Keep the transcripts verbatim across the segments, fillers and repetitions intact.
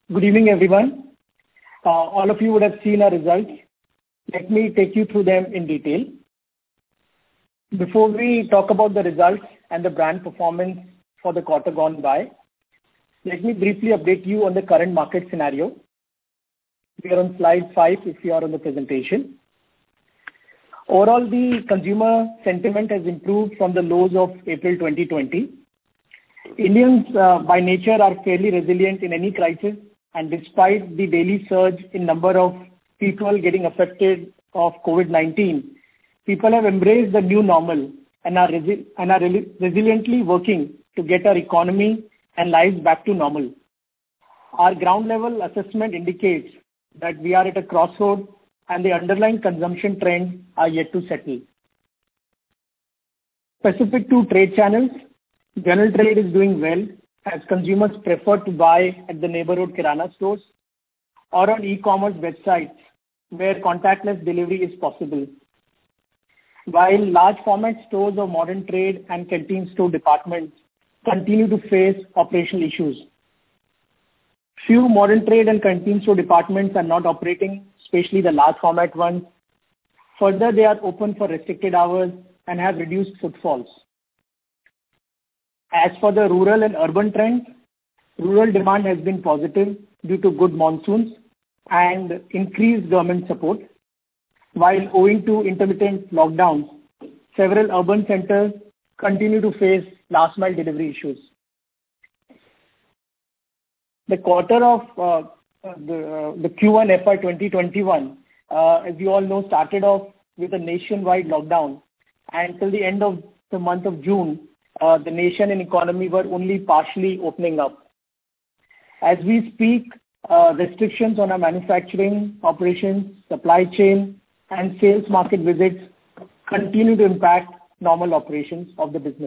Good evening, everyone. Uh, all of you would have seen our results. Let me take you through them in detail. Before we talk about the results and the brand performance for the quarter gone by, let me briefly update you on the current market scenario. We are on slide five if you are on the presentation. Overall, the consumer sentiment has improved from the lows of April twenty twenty. Indians uh, by nature are fairly resilient in any crisis, and despite the daily surge in number of people getting affected of COVID nineteen, people have embraced the new normal and are, resi- and are re- resiliently working to get our economy and lives back to normal. Our ground level assessment indicates that we are at a crossroad and the underlying consumption trends are yet to settle. Specific to trade channels, general trade is doing well as consumers prefer to buy at the neighborhood kirana stores or on e-commerce websites where contactless delivery is possible. While large format stores of modern trade and canteen store departments continue to face operational issues. Few modern trade and canteen store departments are not operating, especially the large format ones. Further, they are open for restricted hours and have reduced footfalls. As for the rural and urban trends, rural demand has been positive due to good monsoons and increased government support, while owing to intermittent lockdowns, several urban centers continue to face last mile delivery issues. The quarter of uh, the, uh, the Q one F Y twenty twenty-one, uh, as you all know, started off with a nationwide lockdown, and till the end of the month of June, uh, the nation and economy were only partially opening up. As we speak, uh, restrictions on our manufacturing operations, supply chain, and sales market visits continue to impact normal operations of the business.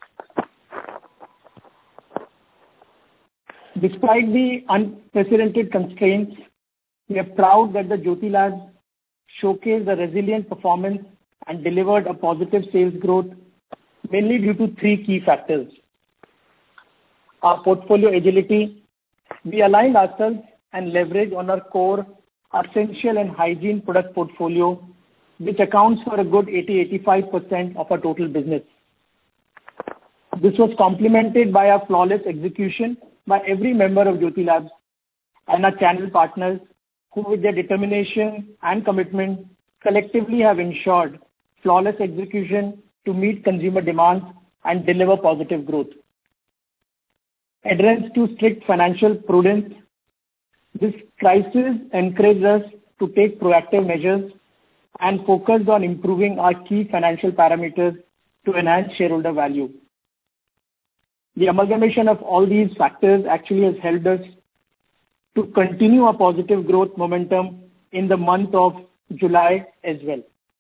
Despite the unprecedented constraints, we are proud that the Jyothy Labs showcased a resilient performance and delivered a positive sales growth, mainly due to three key factors. Our portfolio agility, we aligned ourselves and leveraged on our core essential and hygiene product portfolio, which accounts for a good eighty to eighty-five percent of our total business. This was complemented by our flawless execution by every member of Jyothy Labs and our channel partners who, with their determination and commitment, collectively have ensured flawless execution to meet consumer demands and deliver positive growth. Adherence to strict financial prudence. This crisis encouraged us to take proactive measures and focused on improving our key financial parameters to enhance shareholder value. The amalgamation of all these factors actually has helped us to continue our positive growth momentum in the month of July as well.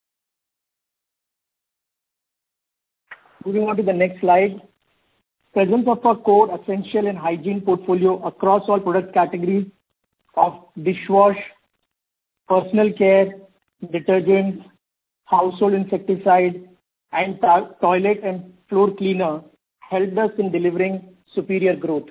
Moving on to the next slide. Presence of our core essential and hygiene portfolio across all product categories of dishwash, personal care, detergents, household insecticide, and to- toilet and floor cleaner helped us in delivering superior growth.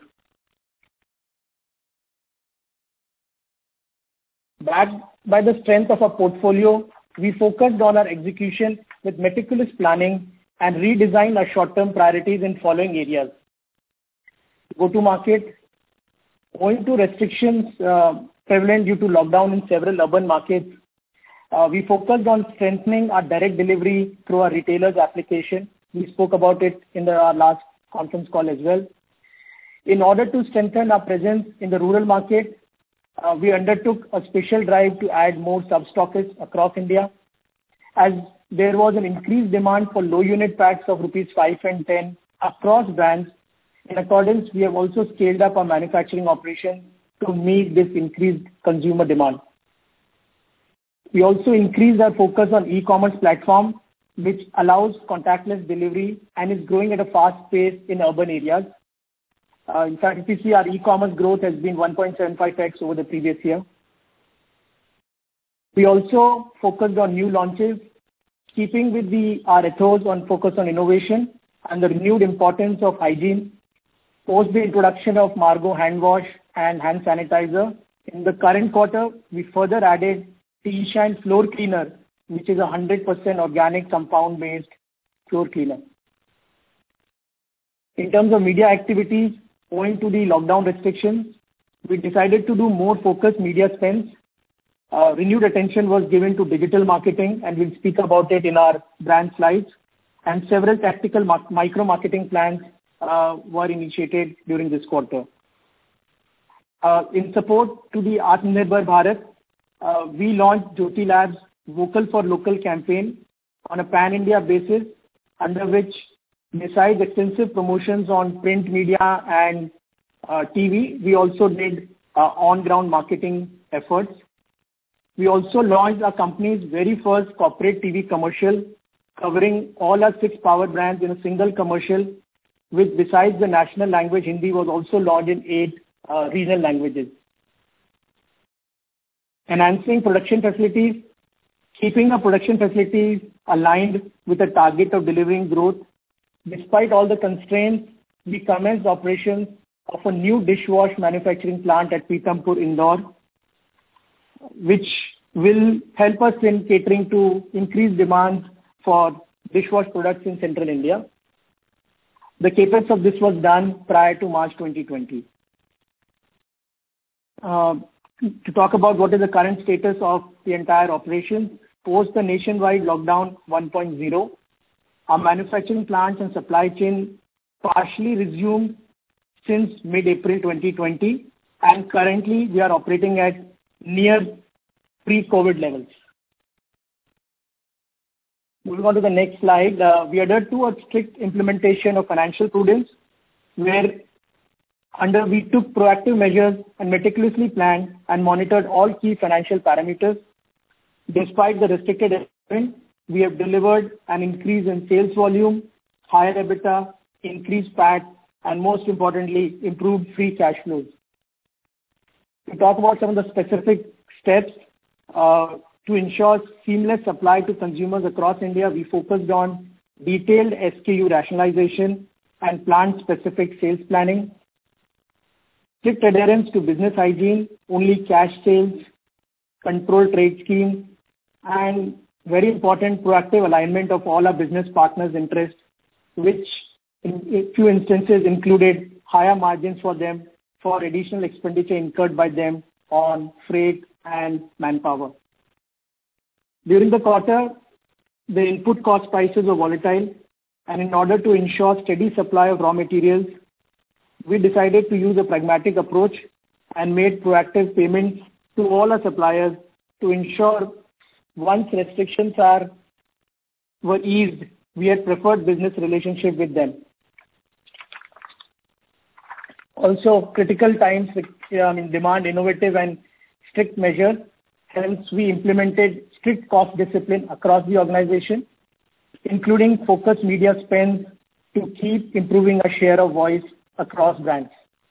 Backed by the strength of our portfolio, we focused on our execution with meticulous planning and redesigned our short-term priorities in following areas. Go-to-market. Owing to restrictions uh, prevalent due to lockdown in several urban markets, uh, we focused on strengthening our direct delivery through our retailers application. We spoke about it in the, our last conference call as well. In order to strengthen our presence in the rural market, uh, we undertook a special drive to add more sub-stockists across India. As there was an increased demand for low unit packs of rupees five and ten across brands, in accordance, we have also scaled up our manufacturing operation to meet this increased consumer demand. We also increased our focus on e-commerce platform, which allows contactless delivery and is growing at a fast pace in urban areas. Uh, in fact, if you see, our e-commerce growth has been one point seven five x over the previous year. We also focused on new launches, keeping with the our ethos on focus on innovation and the renewed importance of hygiene. Post the introduction of Margo hand wash and hand sanitizer. In the current quarter, we further added T Shine Floor Cleaner, which is a one hundred percent organic compound-based floor cleaner. In terms of media activities, owing to the lockdown restrictions, we decided to do more focused media spends. Uh, renewed attention was given to digital marketing, and we'll speak about it in our brand slides. And several tactical ma- micro-marketing plans uh, were initiated during this quarter. Uh, in support to the Atmanirbhar Bharat, uh, we launched Jyoti Labs Vocal for Local campaign on a pan-India basis, under which, besides extensive promotions on print media and uh, T V, we also did uh, on-ground marketing efforts. We also launched our company's very first corporate T V commercial, covering all our six power brands in a single commercial, which besides the national language Hindi was also launched in eight uh, regional languages. Enhancing production facilities, keeping our production facilities aligned with the target of delivering growth. Despite all the constraints, we commenced operations of a new dishwash manufacturing plant at Pithampur, Indore, which will help us in catering to increased demand for dishwash products in central India. The capex of this was done prior to March twenty twenty. Uh, to talk about what is the current status of the entire operation, post the nationwide lockdown one point oh, our manufacturing plants and supply chain partially resumed since mid-April twenty twenty, and currently we are operating at near pre-COVID levels. Moving on to the next slide, uh, we adhered to a strict implementation of financial prudence, where under we took proactive measures and meticulously planned and monitored all key financial parameters. Despite the restricted environment, we have delivered an increase in sales volume, higher EBITDA, increased P A T, and most importantly, improved free cash flows. To talk about some of the specific steps uh, to ensure seamless supply to consumers across India, we focused on detailed S K U rationalization and plant-specific sales planning, strict adherence to business hygiene, only cash sales, controlled trade scheme, and very important, proactive alignment of all our business partners' interests, which in a few instances included higher margins for them for additional expenditure incurred by them on freight and manpower. During the quarter, the input cost prices were volatile, and in order to ensure steady supply of raw materials, we decided to use a pragmatic approach and made proactive payments to all our suppliers to ensure once restrictions are were eased, we had preferred business relationship with them. Also, critical times I mean, demand innovative and strict measures. Hence, we implemented strict cost discipline across the organization, including focused media spends to keep improving our share of voice across brands.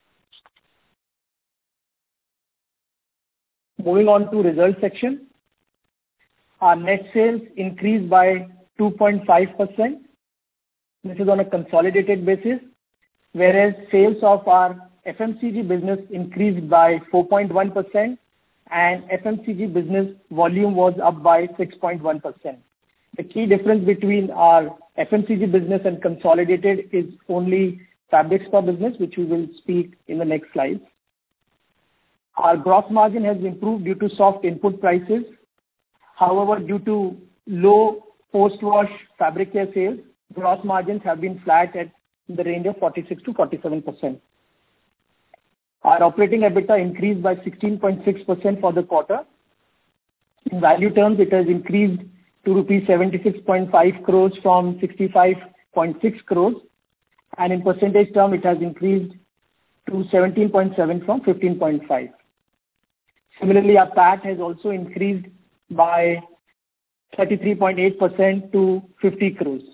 Moving on to results section. Our net sales increased by two point five percent. This is on a consolidated basis, whereas sales of our F M C G business increased by four point one percent and F M C G business volume was up by six point one percent. The key difference between our F M C G business and consolidated is only fabric spa business, which we will speak in the next slide. Our gross margin has improved due to soft input prices. However, due to low post-wash fabric care sales, gross margins have been flat at the range of forty-six to forty-seven percent. Our operating EBITDA increased by sixteen point six percent for the quarter. In value terms, it has increased to rupees seventy-six point five crores from sixty-five point six crores, and in percentage term, it has increased to seventeen point seven from fifteen point five. Similarly, our P A T has also increased by thirty-three point eight percent to fifty crores.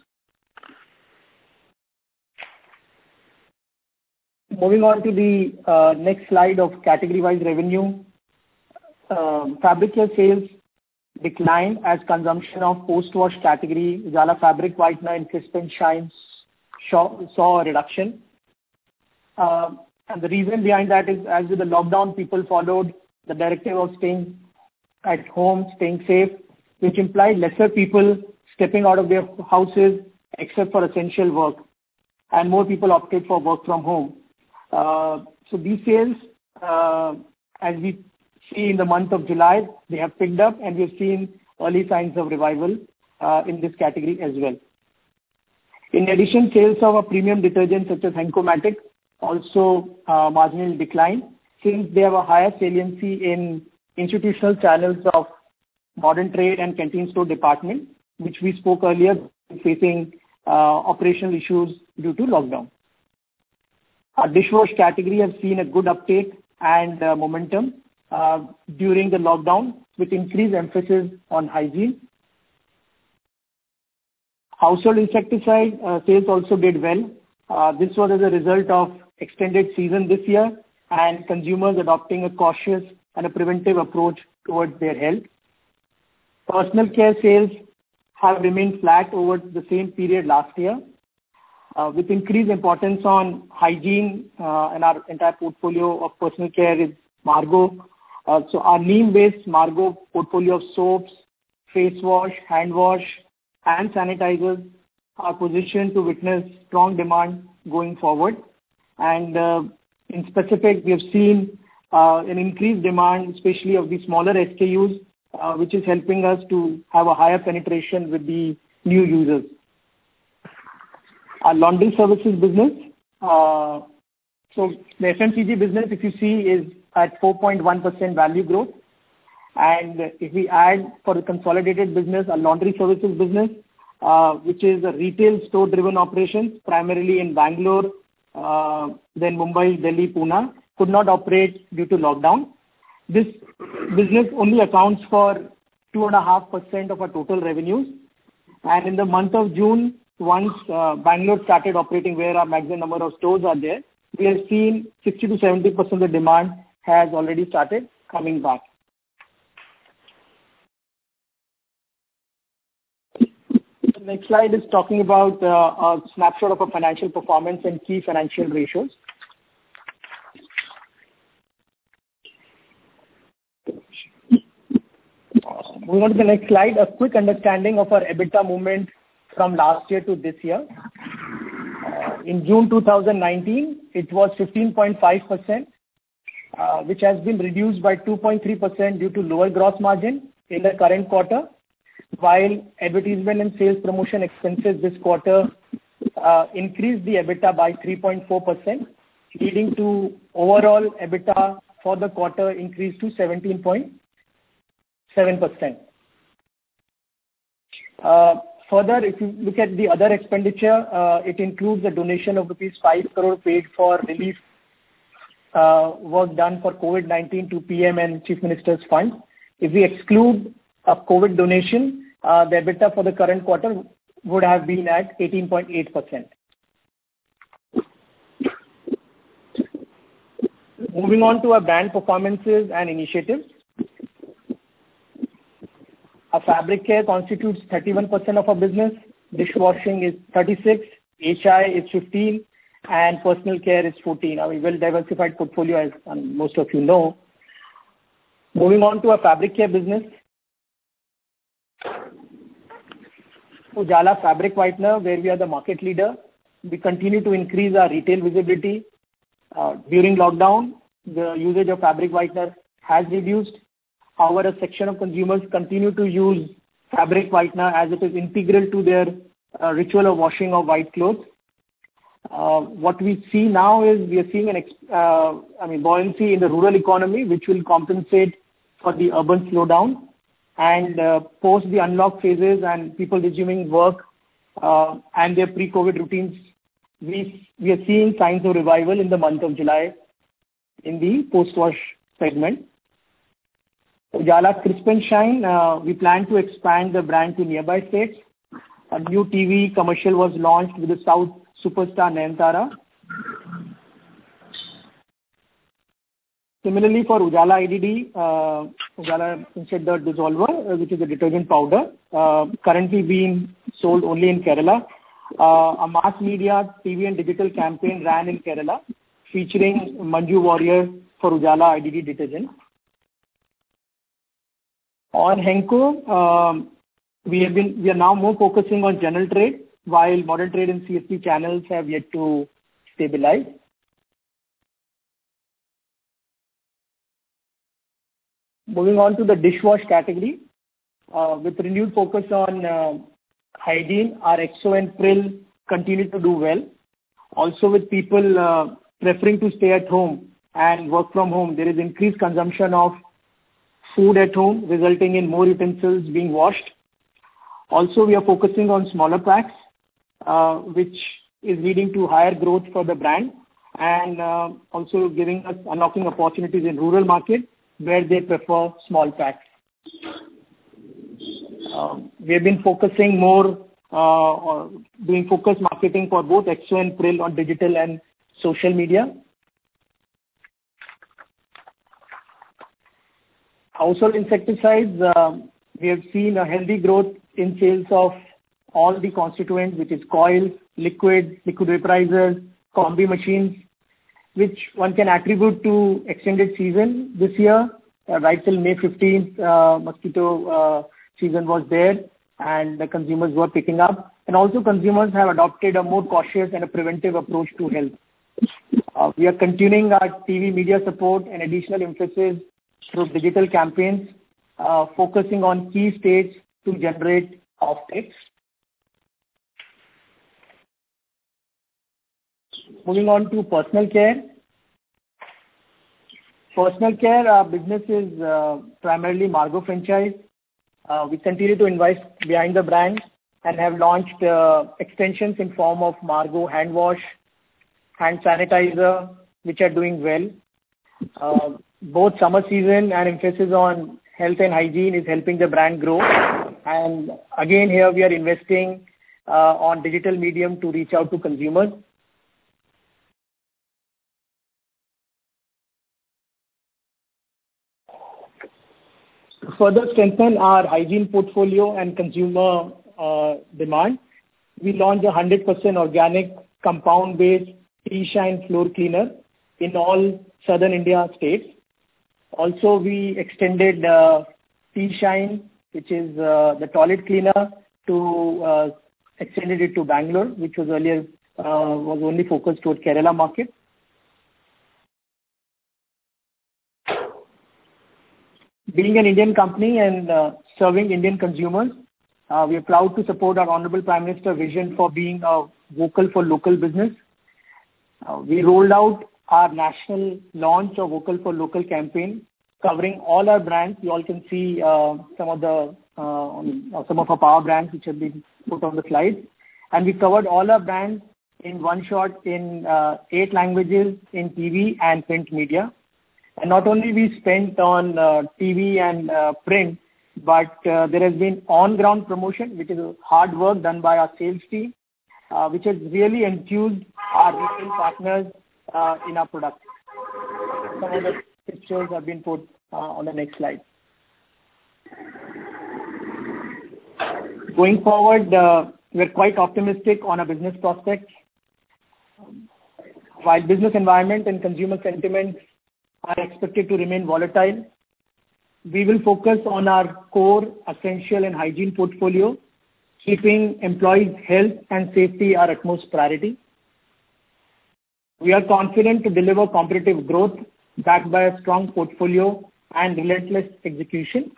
Moving on to the uh, next slide of category-wise revenue. Um, fabric care sales declined as consumption of post-wash category, Ujala Fabric Whitener and Crisp and Shine saw, saw a reduction. Uh, And the reason behind that is, as with the lockdown, people followed the directive of staying at home, staying safe, which implied lesser people stepping out of their houses except for essential work. And more people opted for work from home. Uh, so these sales, uh, as we see in the month of July, they have picked up, and we have seen early signs of revival uh, in this category as well. In addition, sales of a premium detergent such as Henko Matic also uh, marginally declined, since they have a higher saliency in institutional channels of modern trade and canteen store department, which we spoke earlier, facing uh, operational issues due to lockdown. Our dishwash category has seen a good uptake and uh, momentum uh, during the lockdown, with increased emphasis on hygiene. Household insecticide uh, sales also did well. Uh, this was as a result of extended season this year and consumers adopting a cautious and a preventive approach towards their health. Personal care sales have remained flat over the same period last year, uh, with increased importance on hygiene, uh, and our entire portfolio of personal care is Margo. Uh, so our neem-based Margo portfolio of soaps, face wash, hand wash, and sanitizers are positioned to witness strong demand going forward. And uh, in specific, we have seen uh, an increased demand, especially of the smaller S K Us, uh, which is helping us to have a higher penetration with the new users. Our laundry services business, uh, so the F M C G business, if you see, is at four point one percent value growth. And if we add for the consolidated business, our laundry services business, uh, which is a retail store-driven operations, primarily in Bangalore, uh, then Mumbai, Delhi, Pune, could not operate due to lockdown. This business only accounts for two point five percent of our total revenues. And in the month of June, once uh, Bangalore started operating, where our maximum number of stores are there, we have seen sixty to seventy percent of the demand has already started coming back. The next slide is talking about uh, a snapshot of our financial performance and key financial ratios. Moving on to the next slide, a quick understanding of our EBITDA movement from last year to this year. Uh, in June two thousand nineteen, it was fifteen point five percent, uh, which has been reduced by two point three percent due to lower gross margin in the current quarter, while advertisement and sales promotion expenses this quarter uh, increased the EBITDA by three point four percent, leading to overall EBITDA for the quarter increased to seventeen point seven percent. Uh, further, if you look at the other expenditure, uh, it includes a donation of rupees five crore paid for relief uh, work done for COVID nineteen to P M and Chief Minister's Fund. If we exclude a COVID donation, uh, the EBITDA for the current quarter would have been at eighteen point eight percent. Moving on to our brand performances and initiatives. Our fabric care constitutes thirty-one percent of our business, dishwashing is thirty-six, H I is fifteen, and personal care is fourteen. Our well-diversified portfolio, as um, most of you know. Moving on to our fabric care business. Ujala Fabric Whitener, where we are the market leader. We continue to increase our retail visibility. Uh, during lockdown, the usage of fabric whitener has reduced. However, a section of consumers continue to use fabric whitener as it is integral to their uh, ritual of washing of white clothes. Uh, what we see now is we are seeing an ex- uh, I mean buoyancy in the rural economy, which will compensate for the urban slowdown. And uh, post the unlock phases and people resuming work uh, and their pre-COVID routines, we we are seeing signs of revival in the month of July in the post-wash segment. Ujala Crisp and Shine, uh, we plan to expand the brand to nearby states. A new T V commercial was launched with the South superstar Nayanthara. Similarly, for Ujala I D D, uh, Ujala Insect Dirt Dissolver, uh, which is a detergent powder, uh, currently being sold only in Kerala. Uh, a mass media, T V and digital campaign ran in Kerala, featuring Manju Warrior for Ujala I D D detergent. On Henko, um, we have been we are now more focusing on general trade, while modern trade and C S D channels have yet to stabilize. Moving on to the dishwash category, uh, with renewed focus on uh, hygiene, our Exo and Pril continue to do well. Also, with people uh, preferring to stay at home and work from home, there is increased consumption of food at home, resulting in more utensils being washed. Also, we are focusing on smaller packs, uh, which is leading to higher growth for the brand, and uh, also giving us unlocking opportunities in rural market where they prefer small packs. Um, we have been focusing more, uh, doing focused marketing for both Exo and Pril on digital and social media. Household insecticides, uh, we have seen a healthy growth in sales of all the constituents, which is coils, liquids, liquid vaporizers, combi machines, which one can attribute to extended season this year. Uh, right till May fifteenth, uh, mosquito uh, season was there, and the consumers were picking up. And also consumers have adopted a more cautious and a preventive approach to health. Uh, we are continuing our T V media support and additional emphasis through digital campaigns, uh, focusing on key states to generate offtakes. Moving on to personal care. Personal care uh, business is uh, primarily Margo franchise. Uh, we continue to invest behind the brand and have launched uh, extensions in form of Margo hand wash, hand sanitizer, which are doing well. Uh, both summer season and emphasis on health and hygiene is helping the brand grow. And again, here we are investing uh, on digital medium to reach out to consumers. To further strengthen our hygiene portfolio and consumer uh, demand, we launched a one hundred percent organic compound-based T-Shine floor cleaner in all southern India states. Also, we extended uh, T-Shine, which is uh, the toilet cleaner, to uh, extended it to Bangalore, which was earlier uh, was only focused toward Kerala market. Being an Indian company and uh, serving Indian consumers, uh, we are proud to support our Honorable Prime Minister's vision for being a vocal for local business. Uh, we rolled out our national launch of Vocal for Local campaign, covering all our brands. You all can see uh, some of the uh, some of our power brands which have been put on the slide, and we covered all our brands in one shot in uh, eight languages in T V and print media. And not only we spent on uh, T V and uh, print, but uh, there has been on-ground promotion, which is hard work done by our sales team, uh, which has really enthused our retail partners uh, in our product. Some of the pictures have been put uh, on the next slide. Going forward, uh, we're quite optimistic on our business prospects. While business environment and consumer sentiments are expected to remain volatile, we will focus on our core, essential and hygiene portfolio, keeping employees' health and safety our utmost priority. We are confident to deliver competitive growth backed by a strong portfolio and relentless execution.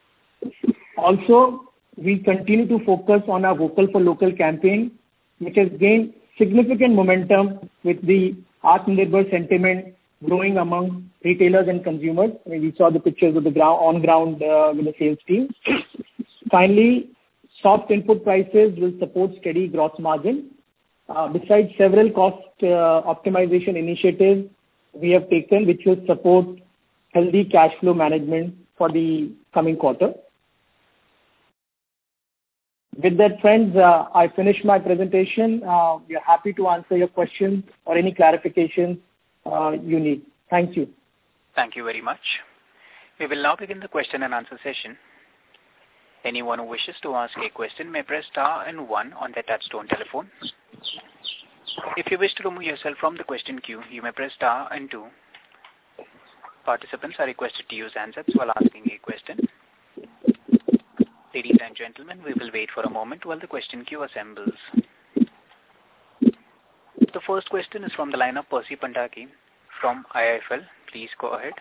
Also, we continue to focus on our Vocal for Local campaign, which has gained significant momentum with the Atmanirbhar sentiment growing among retailers and consumers. I mean, we saw the pictures of the ground, on ground uh, with the sales team. Finally, soft input prices will support steady gross margin. Uh, besides several cost uh, optimization initiatives we have taken, which will support healthy cash flow management for the coming quarter. With that, friends, uh, I finish my presentation. Uh, we are happy to answer your questions or any clarifications uh, you need. Thank you. Thank you very much. We will now begin the question and answer session. Anyone who wishes to ask a question may press star and one on their touchtone telephone. If you wish to remove yourself from the question queue, you may press star and two. Participants are requested to use handsets while asking a question. Ladies and gentlemen, we will wait for a moment while the question queue assembles. The first question is from the line of Percy Panthaki from I I F L. Please go ahead.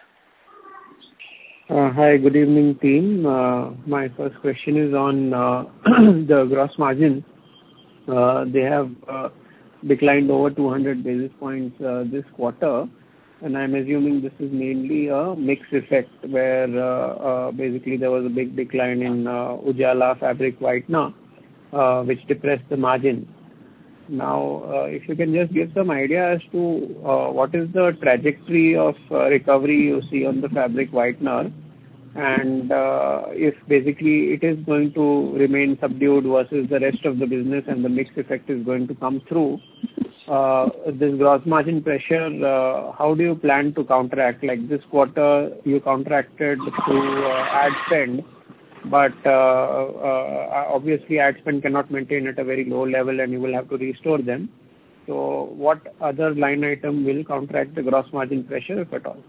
Uh, hi, good evening team. Uh, my first question is on uh, the gross margin. Uh, they have uh, declined over two hundred basis points uh, this quarter, and I'm assuming this is mainly a mix effect where uh, uh, basically there was a big decline in uh, Ujala fabric whitener, uh, which depressed the margin. Now, uh, if you can just give some idea as to uh, what is the trajectory of uh, recovery you see on the fabric whitener, and uh, if basically it is going to remain subdued versus the rest of the business and the mix effect is going to come through, uh, this gross margin pressure, uh, how do you plan to counteract? Like this quarter, you counteracted through uh, ad spend, but uh, uh, obviously ad spend cannot maintain at a very low level and you will have to restore them. So what other line item will counteract the gross margin pressure, if at all?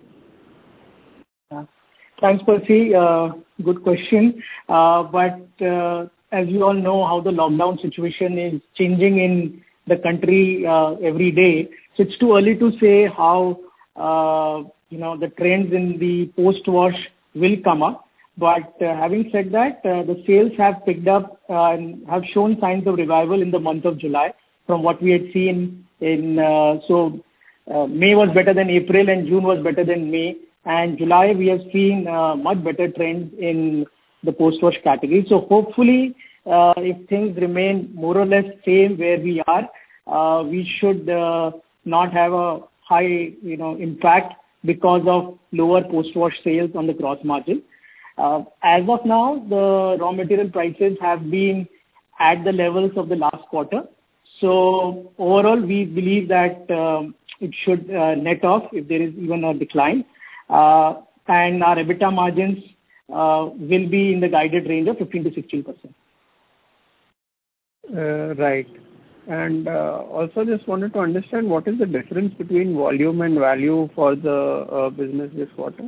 Uh, thanks, Percy. Uh, good question. Uh, but uh, as you all know how the lockdown situation is changing in the country uh, every day, so it's too early to say how uh, you know the trends in the post-wash will come up. But uh, having said that, uh, the sales have picked up uh, and have shown signs of revival in the month of July from what we had seen in, uh, so uh, May was better than April and June was better than May. And July we have seen uh, much better trends in the post-wash category. So hopefully, uh, if things remain more or less same where we are, uh, we should uh, not have a high, you know, impact because of lower post-wash sales on the gross margin. Uh, as of now, the raw material prices have been at the levels of the last quarter. So overall, we believe that um, it should uh, net off if there is even a decline. Uh, and our EBITDA margins uh, will be in the guided range of fifteen to sixteen percent. Uh, right. And uh, also just wanted to understand what is the difference between volume and value for the uh, business this quarter?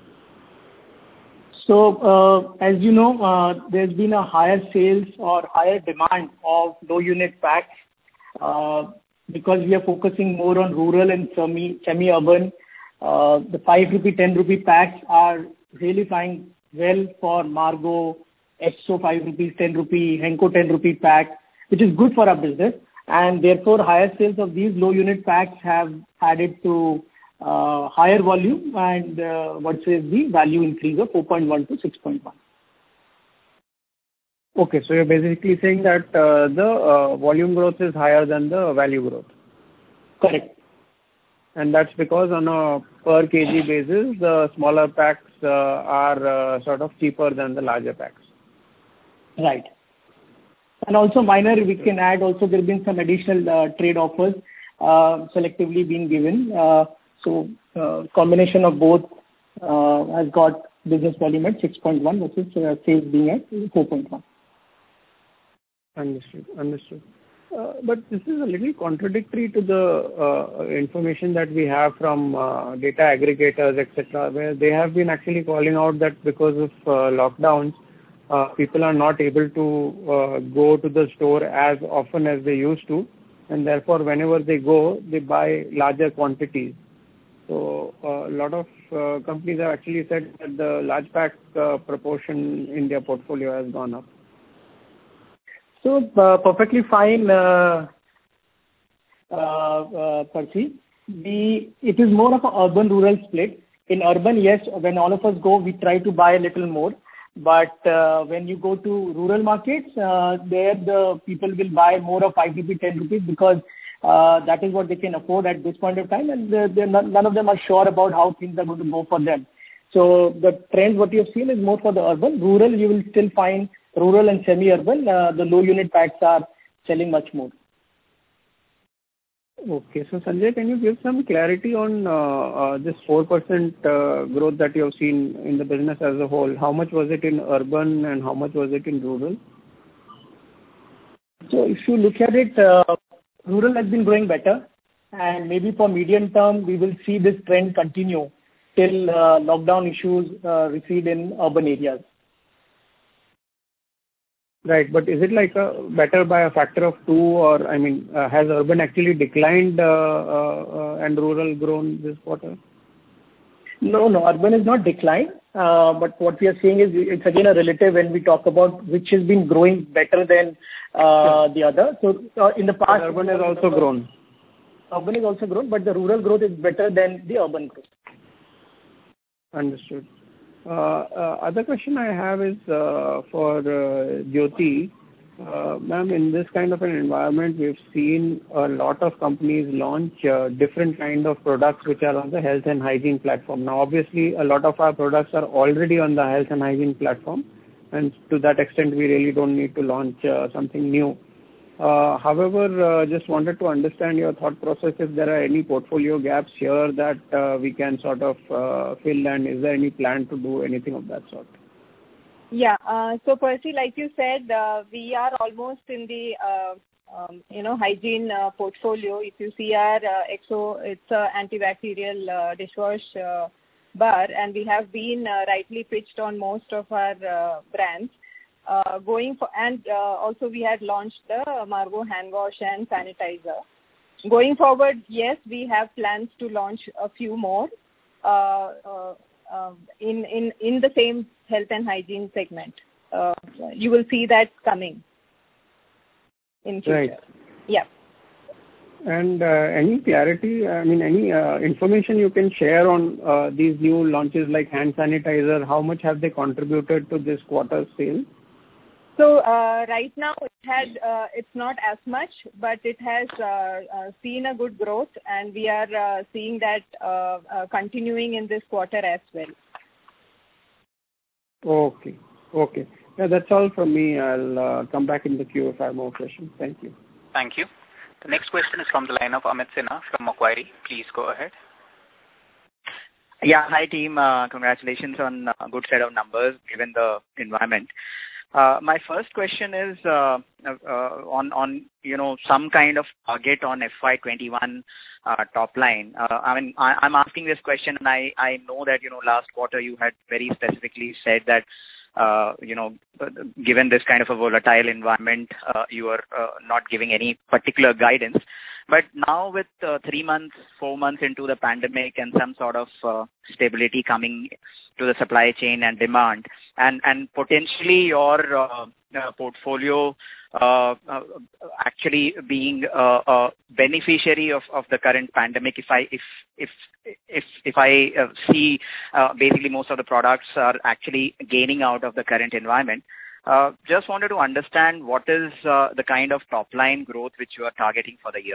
So, uh, as you know, uh, there's been a higher sales or higher demand of low unit packs uh, because we are focusing more on rural and semi, semi-urban. Uh, the five rupee, ten rupee packs are really flying well for Margo, Exo five rupees, ten rupee, Henko ten rupee pack, which is good for our business. And therefore, higher sales of these low unit packs have added to Uh, higher volume and uh, what says the value increase of four point one to six point one. Okay, so you're basically saying that uh, the uh, volume growth is higher than the value growth. Correct. And that's because on a per kg basis, the smaller packs uh, are uh, sort of cheaper than the larger packs. Right. And also minor, we can add also there have been some additional uh, trade offers uh, selectively being given. Uh, So, uh, combination of both uh, has got business volume at six point one versus uh, sales being at four point one. Understood. Understood. Uh, but this is a little contradictory to the uh, information that we have from uh, data aggregators, et cetera, where they have been actually calling out that because of uh, lockdowns, uh, people are not able to uh, go to the store as often as they used to, and therefore whenever they go, they buy larger quantities. So uh, a lot of uh, companies have actually said that the large pack uh, proportion in their portfolio has gone up. So uh, perfectly fine, uh, uh, uh, Percy. The it is more of an urban-rural split. In urban, yes, when all of us go, we try to buy a little more. But uh, when you go to rural markets, uh, there the people will buy more of five rupees, ten rupees because Uh, that is what they can afford at this point of time, and they're, they're not, none of them are sure about how things are going to go for them. So the trend what you have seen is more for the urban. Rural, you will still find rural and semi-urban. Uh, the low unit packs are selling much more. Okay, so Sanjay, can you give some clarity on uh, uh, this four percent uh, growth that you have seen in the business as a whole? How much was it in urban and how much was it in rural? So if you look at it, uh, rural has been growing better, and maybe for medium term, we will see this trend continue till uh, lockdown issues uh, recede in urban areas. Right. But is it like a better by a factor of two, or, I mean, uh, has urban actually declined uh, uh, uh, and rural grown this quarter? No, no, urban is not declined. Uh, but what we are seeing is it's again a relative when we talk about which has been growing better than uh, the other. So uh, in the past, but urban has also grown. Urban is also grown, but the rural growth is better than the urban growth. Understood. Uh, uh, other question I have is uh, for uh, Jyoti. Uh, ma'am, in this kind of an environment, we've seen a lot of companies launch uh, different kind of products which are on the health and hygiene platform. Now, obviously, a lot of our products are already on the health and hygiene platform, and to that extent, we really don't need to launch uh, something new. Uh, however, uh, just wanted to understand your thought process if there are any portfolio gaps here that uh, we can sort of uh, fill, and is there any plan to do anything of that sort? Yeah. Uh, so, Percy, like you said, uh, we are almost in the, uh, um, you know, hygiene uh, portfolio. If you see our uh, Exo, it's an antibacterial uh, dishwash uh, bar, and we have been uh, rightly pitched on most of our uh, brands. Uh, going for, and uh, also we had launched the Margo hand wash and sanitizer. Going forward, yes, we have plans to launch a few more uh, uh, uh, in, in, in the same health and hygiene segment. Uh, you will see that coming in future. Right. Yeah. And uh, any clarity, I mean, any uh, information you can share on uh, these new launches like hand sanitizer, how much have they contributed to this quarter's sales? So uh, right now it had uh, it's not as much, but it has uh, uh, seen a good growth, and we are uh, seeing that uh, uh, continuing in this quarter as well. Okay, okay. Yeah, that's all from me. I'll uh, come back in the queue if I have more questions. Thank you. Thank you. The next question is from the line of Amit Sinha from Macquarie. Please go ahead. Yeah, hi team. Uh, congratulations on a good set of numbers given the environment. Uh, my first question is uh, uh, on, on you know, some kind of target on F Y twenty-one uh, top line. Uh, I mean, I, I'm asking this question, and I, I know that, you know, last quarter you had very specifically said that, uh, you know, given this kind of a volatile environment, uh, you are uh, not giving any particular guidance. But now with uh, three months, four months into the pandemic and some sort of uh, stability coming to the supply chain and demand, and, and potentially your uh, uh, portfolio uh, uh, actually being a, a beneficiary of, of the current pandemic, if I if if if if I uh, see uh, basically most of the products are actually gaining out of the current environment. Uh, just wanted to understand what is uh, the kind of top line growth which you are targeting for the year.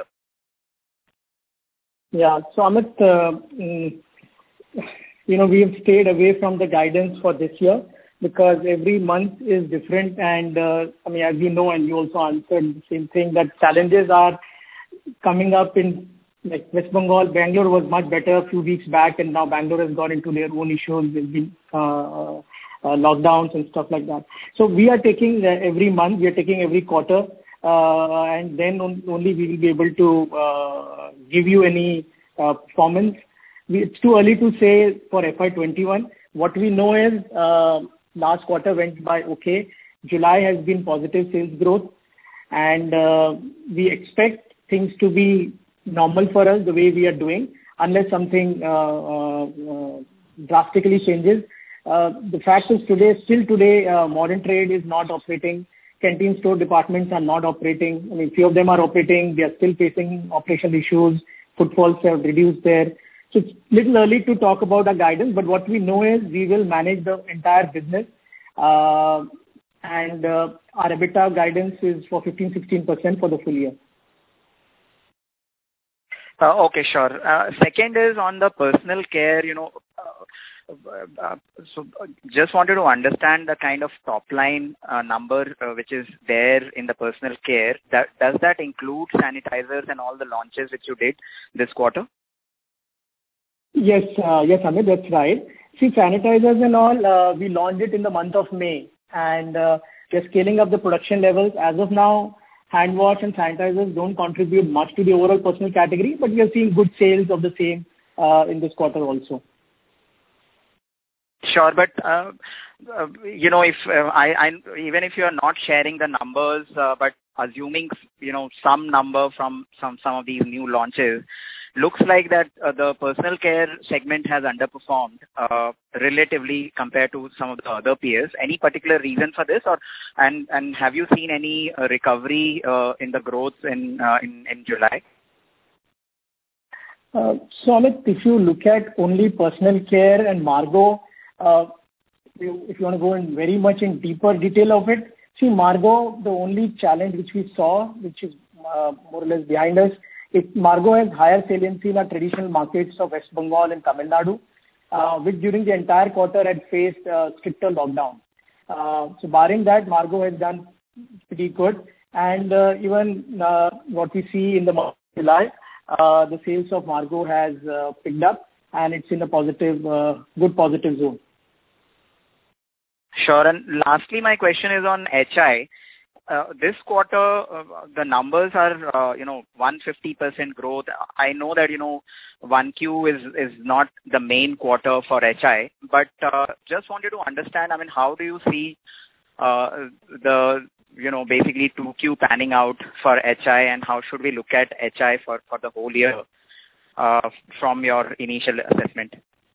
Yeah. So Amit, uh, mm, you know, we have stayed away from the guidance for this year because every month is different, and uh, I mean, as you know, and you also answered the same thing, that challenges are coming up in like West Bengal. Bangalore was much better a few weeks back, and now Bangalore has got into their own issues. There's been uh, uh, lockdowns and stuff like that. So we are taking uh, every month, we are taking every quarter. Uh, and then on, only we will be able to uh, give you any uh, performance. We, it's too early to say for F Y twenty-one. What we know is uh, last quarter went by okay. July has been positive sales growth, and uh, we expect things to be normal for us the way we are doing, unless something uh, uh, uh, drastically changes. Uh, the fact is today, still today, uh, modern trade is not operating. Canteen store departments are not operating. I mean, few of them are operating. They are still facing operational issues. Footfalls have reduced there. So it's little early to talk about our guidance, but what we know is we will manage the entire business. Uh, and uh, our EBITDA guidance is for fifteen to sixteen percent for the full year. Uh, okay, sure. Uh, second is on the personal care, you know, uh, Uh, so uh, just wanted to understand the kind of top line uh, number uh, which is there in the personal care. That, does that include sanitizers and all the launches which you did this quarter? Yes, uh, yes, Amit, that's right. See, sanitizers and all, uh, we launched it in the month of May, and uh, we're scaling up the production levels. As of now, hand wash and sanitizers don't contribute much to the overall personal category, but we are seeing good sales of the same uh, in this quarter also. Sure, but uh, uh, you know, if uh, I, I even if you are not sharing the numbers, uh, but assuming you know some number from some some of these new launches, looks like that uh, the personal care segment has underperformed uh, relatively compared to some of the other peers. Any particular reason for this, or and and have you seen any uh, recovery uh, in the growth in uh, in in July? Uh, so Amit, if you look at only personal care and Margo, uh, you, if you want to go in very much in deeper detail of it, see Margo, the only challenge which we saw, which is uh, more or less behind us, it, Margo has higher saliency in our traditional markets of West Bengal and Tamil Nadu, uh, which during the entire quarter had faced uh, stricter lockdown. Uh, so barring that, Margo has done pretty good, and uh, even uh, what we see in the month of July, uh, the sales of Margo has uh, picked up, and it's in a positive, uh, good positive zone. Sure. And lastly, my question is on H I. Uh, this quarter, uh, the numbers are, uh, you know, one hundred fifty percent growth. I know that, you know, one Q is, is not the main quarter for H I, but uh, just wanted to understand, I mean, how do you see uh, the, you know, basically two Q panning out for H I, and how should we look at H I for, for the whole year uh, from your initial assessment?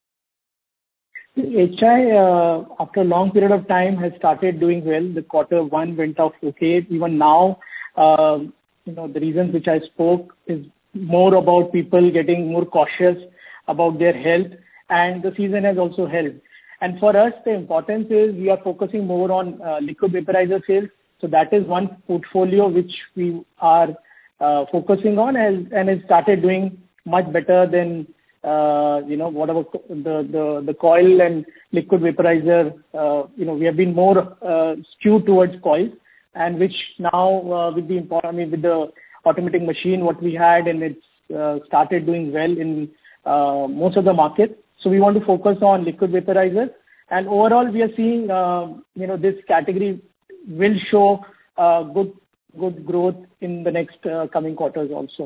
H I, uh, after a long period of time, has started doing well. The quarter one went off okay. Even now, uh, you know, the reasons which I spoke is more about people getting more cautious about their health, and the season has also helped. And for us, the importance is we are focusing more on uh, liquid vaporizer sales. So that is one portfolio which we are uh, focusing on, and, and has started doing much better than Uh, you know, whatever the, the, the coil and liquid vaporizer, uh, you know, we have been more uh, skewed towards coils, and which now uh, with the I mean, with the automatic machine what we had, and it's uh, started doing well in uh, most of the market. So we want to focus on liquid vaporizer, and overall we are seeing, uh, you know, this category will show uh, good good growth in the next uh, coming quarters also.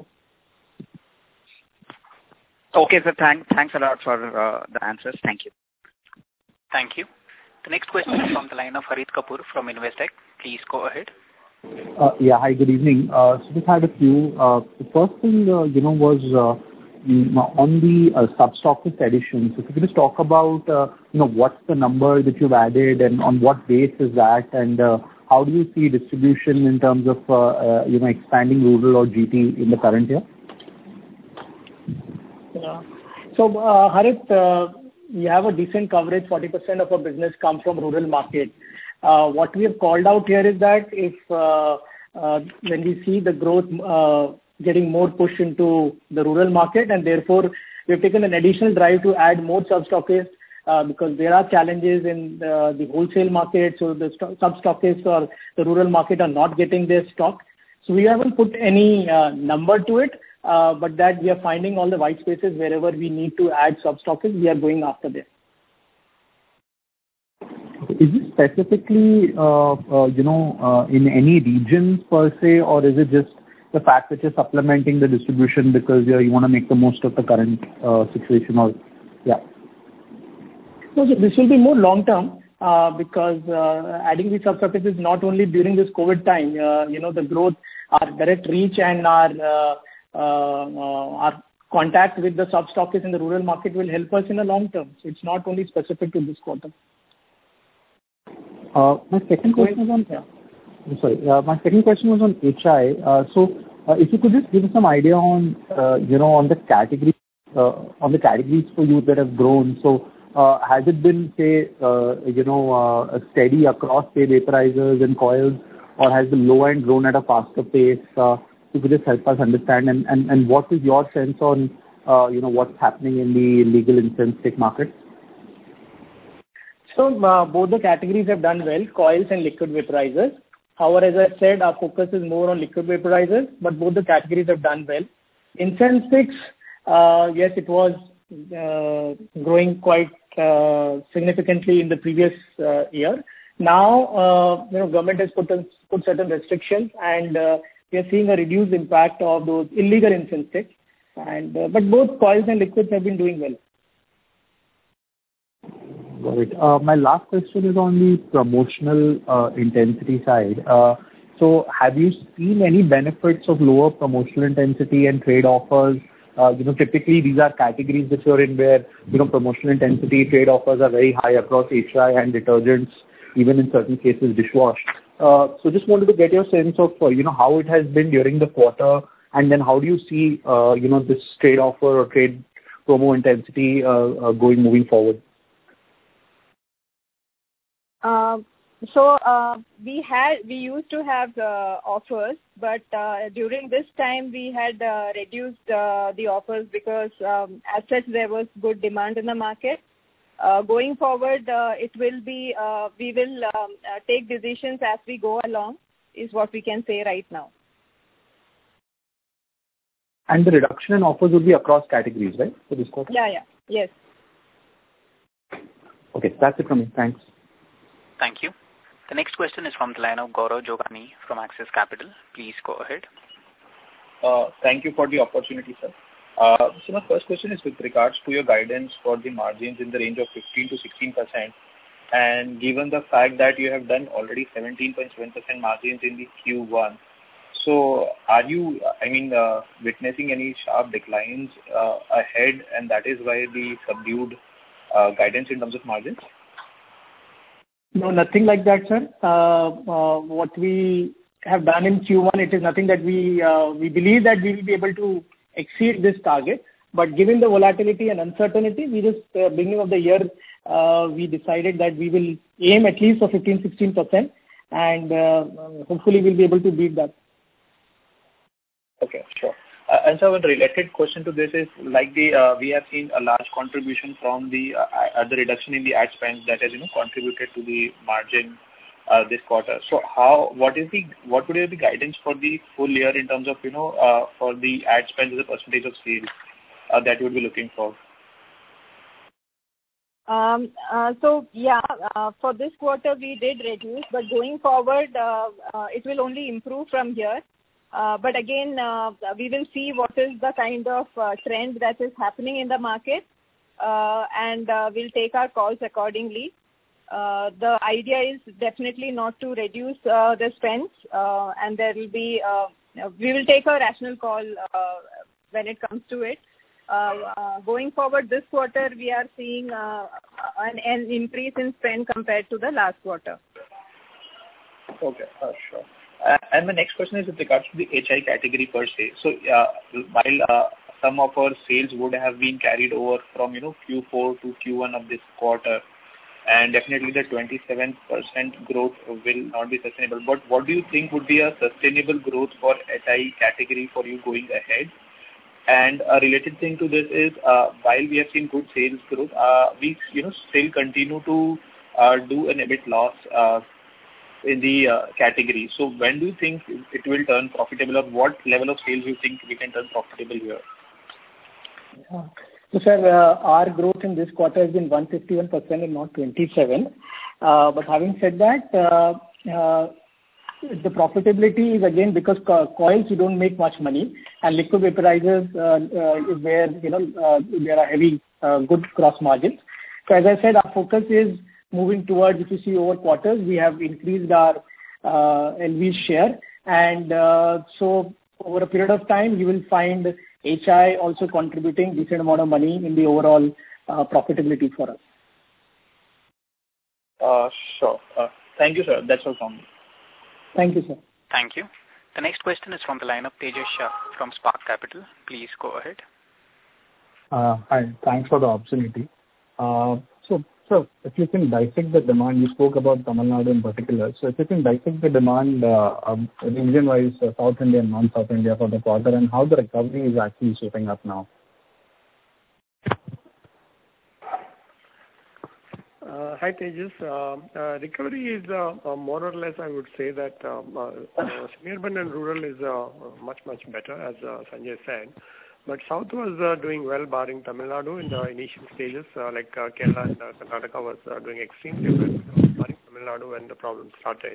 Okay, sir. Thanks, thanks a lot for uh, the answers. Thank you. Thank you. The next question is from the line of Harit Kapoor from Investec. Please go ahead. Uh, yeah, hi, good evening. Uh, so just had a few. Uh, the first thing, uh, you know, was uh, on the uh, sub-stockist additions. If you could just talk about, uh, you know, what's the number that you've added, and on what base is that, and uh, how do you see distribution in terms of, uh, uh, you know, expanding rural or G T in the current year? Yeah. So, uh, Harit, uh, we have a decent coverage. forty percent of our business comes from rural market. Uh, what we have called out here is that if uh, uh, when we see the growth uh, getting more push into the rural market, and therefore we have taken an additional drive to add more sub-stockists uh, because there are challenges in the, the wholesale market. So the st- sub-stockists or the rural market are not getting their stock. So we haven't put any uh, number to it. Uh, but that we are finding all the white spaces wherever we need to add sub-stockists, we are going after them. Is it specifically, uh, uh, you know, uh, in any regions per se, or is it just the fact that you're supplementing the distribution because you, you want to make the most of the current uh, situation? Or yeah. No, so this will be more long-term uh, because uh, adding these sub-stockists is not only during this COVID time. Uh, you know, the growth, our direct reach and our uh, Uh, uh, our contact with the sub-stockists in the rural market will help us in the long term. So it's not only specific to this quarter. Uh, my second question was on. Yeah. Sorry, uh, my second question was on H I. Uh, so, uh, if you could just give us some idea on, uh, you know, on the categories, uh, on the categories for you that have grown. So, uh, has it been, say, uh, you know, uh, steady across, say, vaporizers and coils, or has the low end grown at a faster pace? Uh, You could just help us understand, and, and, and what is your sense on, uh, you know, what's happening in the legal incense stick market? So uh, both the categories have done well, coils and liquid vaporizers. However, as I said, our focus is more on liquid vaporizers, but both the categories have done well. Incense sticks, uh, yes, it was uh, growing quite uh, significantly in the previous uh, year. Now, uh, you know, government has put, put certain restrictions, and uh, we are seeing a reduced impact of those illegal incense sticks. And uh, but both coils and liquids have been doing well. Got it. Uh, my last question is on the promotional uh, intensity side. Uh, so, have you seen any benefits of lower promotional intensity and trade offers? Uh, you know, typically these are categories that you're in where you know promotional intensity, trade offers are very high across H I and detergents, even in certain cases dishwash. Uh, so, just wanted to get your sense of uh, you know how it has been during the quarter. And then how do you see, uh, you know, this trade offer or trade promo intensity uh, uh, going moving forward? Uh, so uh, we had we used to have uh, offers, but uh, during this time we had uh, reduced uh, the offers because um, as such there was good demand in the market. Uh, going forward, uh, it will be uh, we will um, uh, take decisions as we go along, is what we can say right now. And the reduction in offers will be across categories, right, for this quarter? Yeah, yeah, yes. Okay, that's it from me. Thanks. Thank you. The next question is from the line of Gaurav Jogani from Axis Capital. Please go ahead. Uh, thank you for the opportunity, sir. Uh, so my first question is with regards to your guidance for the margins in the range of fifteen to sixteen percent. And given the fact that you have done already seventeen point seven percent margins in the Q one, so are you, I mean, uh, witnessing any sharp declines uh, ahead, and that is why the subdued uh, guidance in terms of margins? No, nothing like that, sir. Uh, uh, what we have done in Q one, it is nothing that we uh, we believe that we will be able to exceed this target. But given the volatility and uncertainty, we just, uh, beginning of the year, uh, we decided that we will aim at least for fifteen, sixteen percent, and uh, hopefully we'll be able to beat that. Okay, sure. Uh, and so a related question to this is, like the uh, we have seen a large contribution from the uh, uh, the reduction in the ad spend that has you know contributed to the margin uh, this quarter. So how what is the what would be the guidance for the full year in terms of you know uh, for the ad spend as a percentage of sales uh, that you would be looking for? Um, uh, so yeah, uh, for this quarter we did reduce, but going forward uh, uh, it will only improve from here. Uh, but again, uh, we will see what is the kind of uh, trend that is happening in the market, uh, and uh, we'll take our calls accordingly. Uh, the idea is definitely not to reduce uh, the spends, uh, and there will be, uh, we will take a rational call uh, when it comes to it. Uh, uh, going forward, this quarter we are seeing uh, an, an increase in spend compared to the last quarter. Okay, uh, sure. Uh, and the next question is with regards to the H I category per se. So uh, while uh, some of our sales would have been carried over from you know Q four to Q one of this quarter, and definitely the twenty-seven percent growth will not be sustainable. But what do you think would be a sustainable growth for H I category for you going ahead? And a related thing to this is, uh, while we have seen good sales growth, uh, we you know still continue to uh, do an EBIT loss uh, in the uh, category. So when do you think it will turn profitable, or what level of sales you think we can turn profitable here? Yeah. So, sir, uh, our growth in this quarter has been one hundred fifty-one percent and not twenty-seven. Uh, but having said that, uh, uh, the profitability is again because co- coils you don't make much money, and liquid vaporizers uh, uh, is where you know uh, there are heavy uh, good gross margins. So as I said, our focus is moving towards, if you see over quarters, we have increased our uh, L V share, and uh, so over a period of time, you will find H I also contributing decent amount of money in the overall uh, profitability for us. Uh, sure. Uh, thank you, sir. That's all from me. Thank you, sir. Thank you. The next question is from the line of Tejas Shah from Spark Capital. Please go ahead. Uh, hi. Thanks for the opportunity. Uh, so, so if you can dissect the demand, you spoke about Tamil Nadu in particular. So if you can dissect the demand uh, um, region-wise, uh, South India and non-South India for the quarter, and how the recovery is actually shaping up now. Uh, hi Tejas. Uh, uh, recovery is uh, uh, more or less, I would say that um, uh, uh, semi-urban and rural is uh, much, much better, as uh, Sanjay said. But South was uh, doing well, barring Tamil Nadu in the initial stages, uh, like uh, Kerala and uh, Karnataka was uh, doing extremely well, barring Tamil Nadu when the problem started.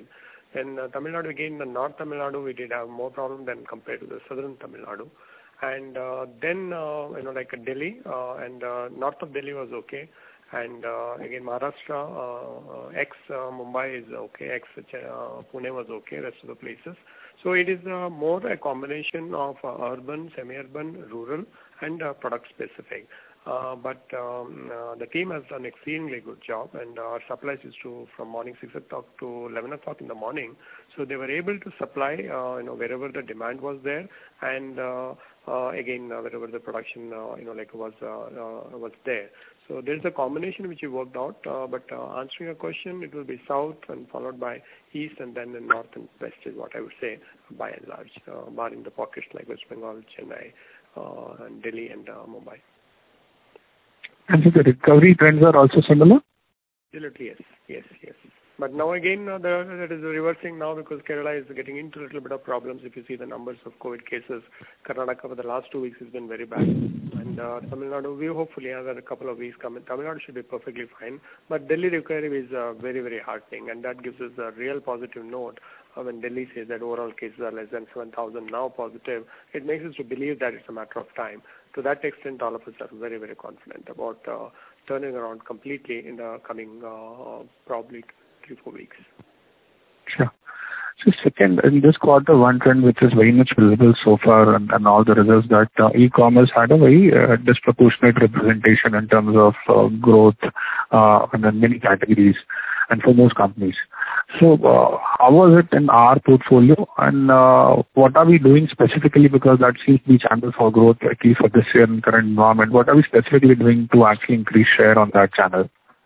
In uh, Tamil Nadu, again, the North Tamil Nadu, we did have more problem than compared to the Southern Tamil Nadu. And uh, then, uh, you know, like Delhi uh, and uh, north of Delhi was okay. And uh, again, Maharashtra, uh, uh, ex uh, Mumbai is okay, ex uh, Pune was okay, rest of the places. So it is uh, more a combination of uh, urban, semi-urban, rural, and uh, product specific. Uh, but um, uh, the team has done exceedingly good job, and our supplies is to from morning six o'clock to eleven o'clock in the morning. So they were able to supply, uh, you know, wherever the demand was there, and uh, uh, again uh, wherever the production, uh, you know, like was uh, uh, was there. So there is a combination which we worked out. Uh, but uh, answering your question, it will be south and followed by east, and then the north and west is what I would say by and large, uh, barring the pockets like West Bengal, Chennai, uh, and Delhi and uh, Mumbai. And so the recovery trends are also similar? Absolutely, yes, yes, yes. But now again, uh, the, that is reversing now because Kerala is getting into a little bit of problems. If you see the numbers of COVID cases, Karnataka for the last two weeks has been very bad. And uh, Tamil Nadu, we hopefully have a couple of weeks coming. Tamil Nadu should be perfectly fine. But Delhi recovery is uh, very, very heartening. And that gives us a real positive note. Uh, when Delhi says that overall cases are less than seven thousand now positive, it makes us to believe that it's a matter of time. To that extent, all of us are very, very confident about uh, turning around completely in the coming uh, probably three, four weeks. Sure. So second, in this quarter, one trend which is very much visible so far and, and all the results that uh, e-commerce had a very uh, disproportionate representation in terms of uh, growth uh, in many categories and for most companies. So uh, how was it in our portfolio and uh, what are we doing specifically, because that seems to be channel for growth, at least for this year in current environment. What are we specifically doing to actually increase share on that channel?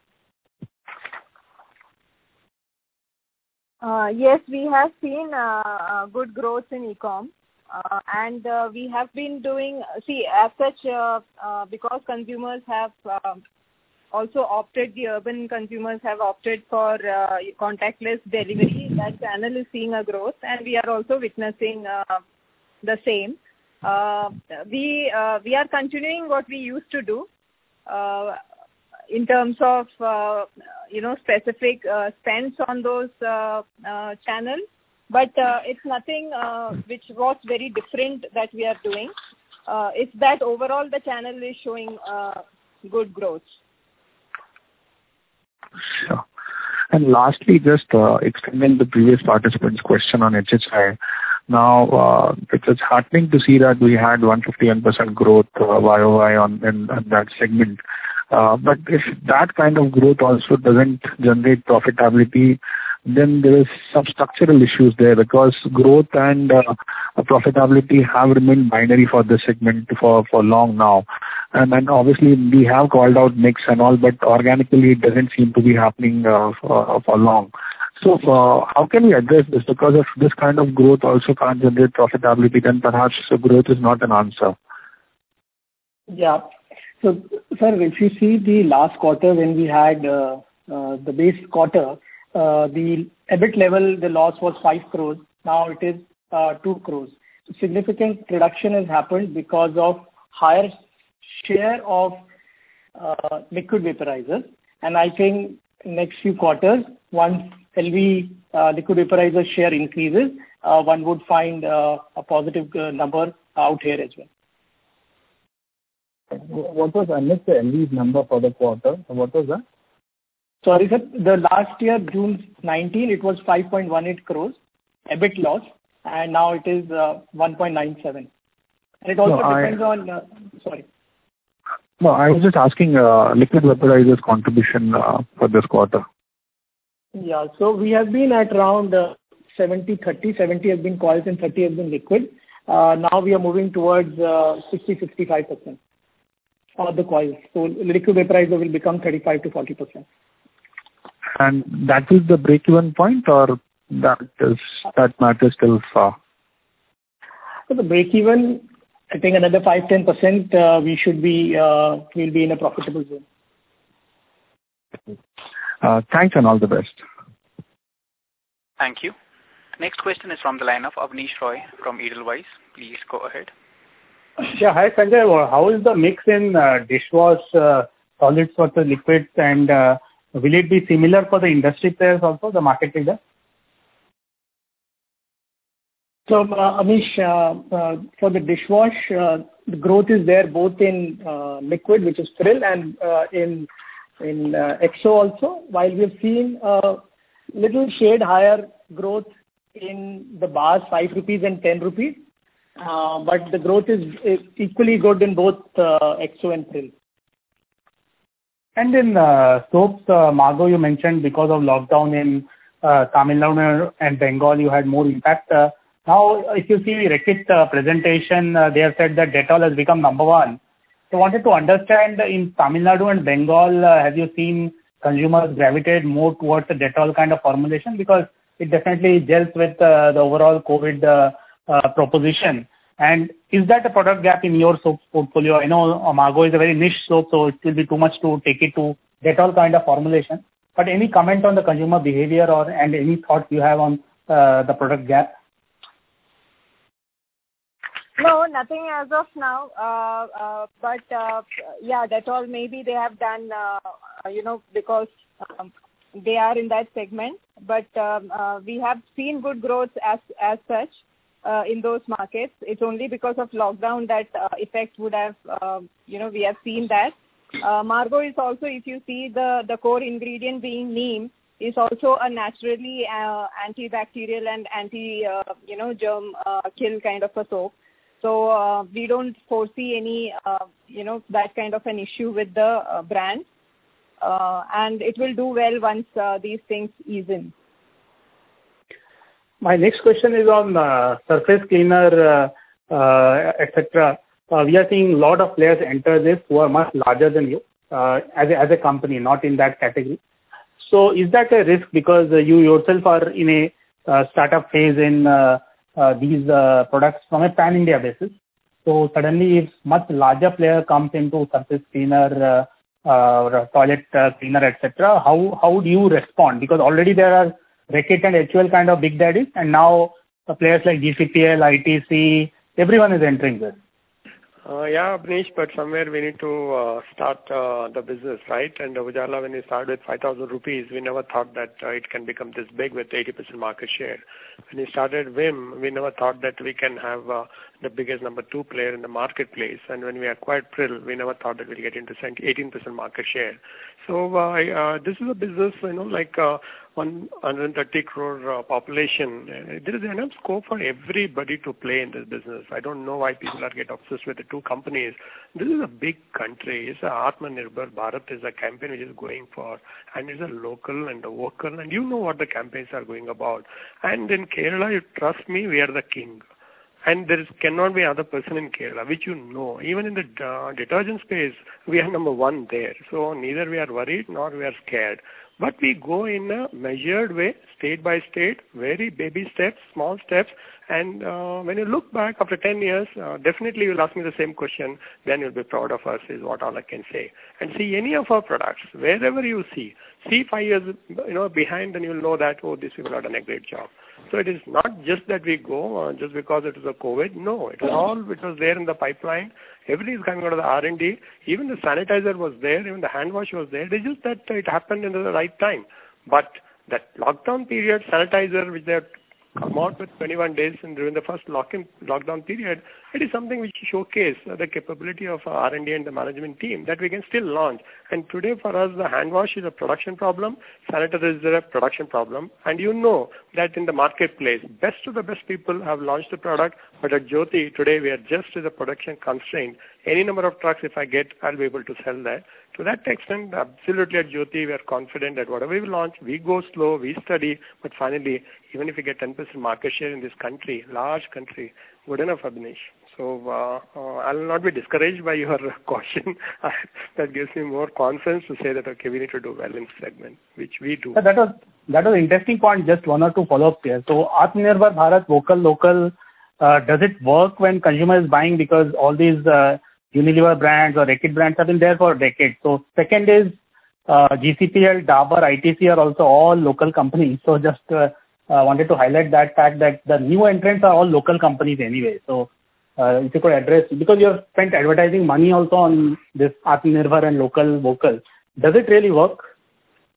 Uh, yes, we have seen uh, good growth in e-com, uh, and uh, we have been doing, see, as such, uh, uh, because consumers have uh, also opted, the urban consumers have opted for uh, contactless delivery. That channel is seeing a growth, and we are also witnessing uh, the same. Uh, we uh, we are continuing what we used to do uh, in terms of uh, you know specific uh, spends on those uh, uh, channels, but uh, it's nothing uh, which was very different that we are doing. Uh, it's that overall the channel is showing uh, good growth. Sure. And lastly, just uh, extending the previous participant's question on H H I. Now, uh, it's heartening to see that we had one hundred fifty-one percent growth uh, Y O Y on in, in that segment. Uh, but if that kind of growth also doesn't generate profitability, then there is some structural issues there, because growth and uh, profitability have remained binary for this segment for, for long now. And then obviously we have called out mix and all, but organically it doesn't seem to be happening uh, for, for long. So uh, how can we address this? Because if this kind of growth also can't generate profitability, then perhaps the growth is not an answer. Yeah. So, sir, if you see the last quarter when we had uh, uh, the base quarter, uh, the EBIT level, the loss was five crores. Now it is uh, two crores. So significant reduction has happened because of higher share of uh, liquid vaporizers. And I think next few quarters, once L V uh, liquid vaporizer share increases, uh, one would find uh, a positive uh, number out here as well. What was, I missed the L V's number for the quarter. What was that? Sorry, sir. The last year, June nineteenth, it was five point one eight crores, EBIT loss, and now it is uh, one point nine seven. And it also no, depends I, on, uh, sorry. No, I was just asking uh, liquid vaporizers contribution uh, for this quarter. Yeah, so we have been at around uh, seventy thirty. seventy has been coils and thirty has been liquid. Uh, now we are moving towards uh, sixty to sixty-five percent. Of the coils. So liquid vaporizer will become thirty-five to forty percent. And that is the break-even point, or that is that matters still far? So the break-even, I think another five to ten percent uh, we should be, uh, we'll be in a profitable zone. Uh, thanks and all the best. Thank you. Next question is from the line of Avnish Roy from Edelweiss. Please go ahead. Yeah, hi Sanjay. How is the mix in uh, dishwash uh, solids versus liquids, and uh, will it be similar for the industry players also, the market leader? So, uh, Amish, uh, uh, for the dishwash, uh, the growth is there both in uh, liquid, which is Pril, and uh, in in uh, Exo also. While we have seen a little shade higher growth in the bars, five rupees and ten rupees, uh, but the growth is, is equally good in both uh, Exo and Pril. And in uh, soaps, uh, Margo, you mentioned because of lockdown in uh, Tamil Nadu and Bengal, you had more impact. Uh, now, if you see Reckitt uh, presentation, uh, they have said that Dettol has become number one. So, I wanted to understand in Tamil Nadu and Bengal, uh, have you seen consumers gravitate more towards the Dettol kind of formulation? Because it definitely gels with uh, the overall COVID uh, uh, proposition. And is that a product gap in your soap portfolio? I know Margo is a very niche soap, so it will be too much to take it to Dettol kind of formulation. But any comment on the consumer behavior or and any thoughts you have on uh, the product gap? No, nothing as of now. Uh, uh, but uh, yeah, Dettol maybe they have done, uh, you know, because um, they are in that segment. But um, uh, we have seen good growth as as such. Uh, in those markets. It's only because of lockdown that uh, effect would have, uh, you know, we have seen that. Uh, Margo is also, if you see the, the core ingredient being neem, is also a naturally uh, antibacterial and anti, uh, you know, germ uh, kill kind of a soap. So uh, we don't foresee any, uh, you know, that kind of an issue with the uh, brand. Uh, and it will do well once uh, these things ease in. My next question is on uh, surface cleaner, uh, uh, et cetera. Uh, we are seeing a lot of players enter this who are much larger than you uh, as, a, as a company, not in that category. So is that a risk because uh, you yourself are in a uh, startup phase in uh, uh, these uh, products from a pan-India basis? So suddenly if much larger player comes into surface cleaner, uh, uh, toilet uh, cleaner, et cetera, how, how do you respond? Because already there are Reckitt and H U L kind of big daddies, and now the players like G C P L, I T C, everyone is entering this. Uh, yeah, Abneesh, but somewhere we need to uh, start uh, the business, right? And uh, Ujala, when we started with five thousand rupees, we never thought that uh, it can become this big with eighty percent market share. When we started Vim, we never thought that we can have uh, the biggest number two player in the marketplace. And when we acquired Pril, we never thought that we'll get into eighteen percent market share. So uh, uh, this is a business, you know, like uh, one hundred thirty crore uh, population. Uh, there is enough scope for everybody to play in this business. I don't know why people are get obsessed with the two companies. This is a big country. It's a Atmanirbhar Bharat is a campaign which is going for, and it's a local and a local, and you know what the campaigns are going about. And in Kerala, you trust me, we are the king. And there is, cannot be other person in Kerala, which you know. Even in the uh, detergent space, we are number one there. So neither we are worried nor we are scared. But we go in a measured way, state by state, very baby steps, small steps. And uh, when you look back after ten years, uh, definitely you'll ask me the same question, then you'll be proud of us is what all I can say. And see any of our products, wherever you see, see five years you know, behind, then you'll know that, oh, these people have done a great job. So it is not just that we go uh, just because it is a COVID. No, it was all which was there in the pipeline. Everything is coming out of the R and D. Even the sanitizer was there. Even the hand wash was there. It's just that it happened in the right time. But that lockdown period, sanitizer, which they have come out with twenty-one days and during the first lock-in lockdown period, it is something which showcase uh, the capability of our R and D and the management team that we can still launch. And today for us, the hand wash is a production problem, sanitizer is a production problem. And you know that in the marketplace, best of the best people have launched the product, but at Jyoti, today we are just as a production constraint. Any number of trucks if I get, I'll be able to sell that. To that extent, absolutely at Jyoti, we are confident that whatever we launch, we go slow, we study, but finally, even if we get ten percent market share in this country, large country, good enough, Abneesh. So uh, uh, I'll not be discouraged by your caution. That gives me more confidence to say that, okay, we need to do well in this segment, which we do. So that was that was an interesting point, just one or two follow-ups here. So Atmanirbhar Bharat, vocal, local, uh, does it work when consumer is buying because all these uh, Unilever brands or Reckitt brands have been there for decades? So second is uh, G C P L, Dabur, I T C are also all local companies. So just uh, uh, wanted to highlight that fact that the new entrants are all local companies anyway. So uh, if you could address, because you have spent advertising money also on this Atmanirbhar and local vocal, does it really work?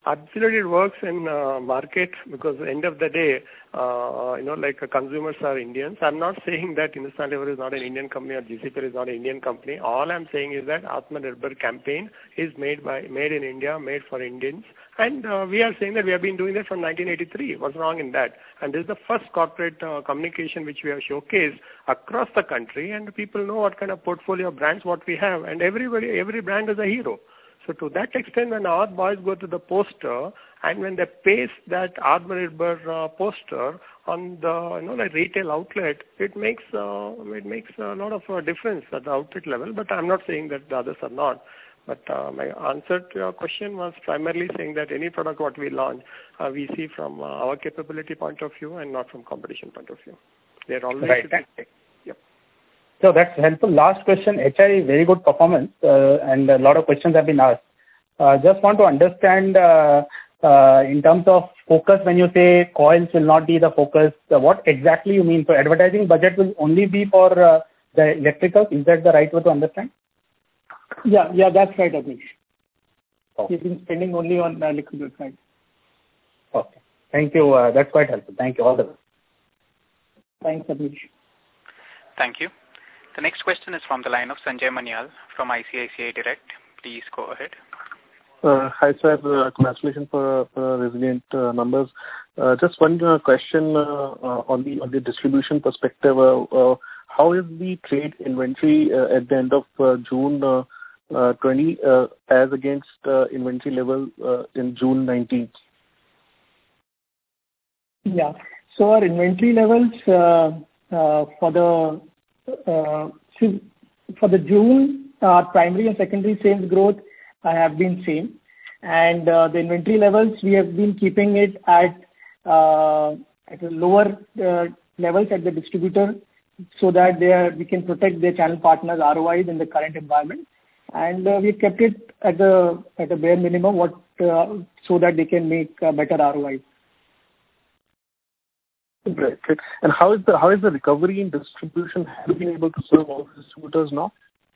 Absolutely, it works in uh, market because at the end of the day, uh, you know, like uh, consumers are Indians. I'm not saying that Hindustan Lever is not an Indian company or G C P L is not an Indian company. All I'm saying is that Atmanirbhar campaign is made by made in India, made for Indians, and uh, we are saying that we have been doing that from nineteen eighty-three. What's wrong in that? And this is the first corporate uh, communication which we have showcased across the country, and people know what kind of portfolio of brands what we have, and everybody, every brand is a hero. So to that extent, when our boys go to the poster and when they paste that Atmanirbhar uh, poster on the you know like retail outlet, it makes uh, it makes a lot of uh, difference at the outlet level. But I'm not saying that the others are not. But uh, my answer to your question was primarily saying that any product what we launch, uh, we see from uh, our capability point of view and not from competition point of view. They're always right. Yep. So that's helpful. Last question, H I, very good performance, uh, and a lot of questions have been asked. Uh, just want to understand uh, uh, in terms of focus, when you say coils will not be the focus, uh, what exactly you mean? So advertising budget will only be for uh, the electricals. Is that the right way to understand? Yeah, yeah, that's right, Abneesh. Okay. We've been spending only on uh, liquid side. Okay. Thank you. Uh, that's quite helpful. Thank you. All the best. Thanks, Abneesh. Thank you. The next question is from the line of Sanjay Manyal from I C I C I Direct. Please go ahead. Uh, hi, sir. Uh, congratulations for, for resilient uh, numbers. Uh, just one uh, question uh, uh, on the on the distribution perspective. Uh, uh, how is the trade inventory uh, at the end of uh, June uh, uh, twenty uh, as against uh, inventory level uh, in June nineteen? Yeah. So our inventory levels uh, uh, for the uh, for the June, our primary and secondary sales growth uh, have been same, and uh, the inventory levels we have been keeping it at uh, at a lower uh, levels at the distributor, so that they are, we can protect their channel partners' R O Is in the current environment, and uh, we kept it at the at a bare minimum, what uh, so that they can make uh, better R O Is. Right, right. And how is the how is the recovery in distribution? Have you been able to serve all distributors now?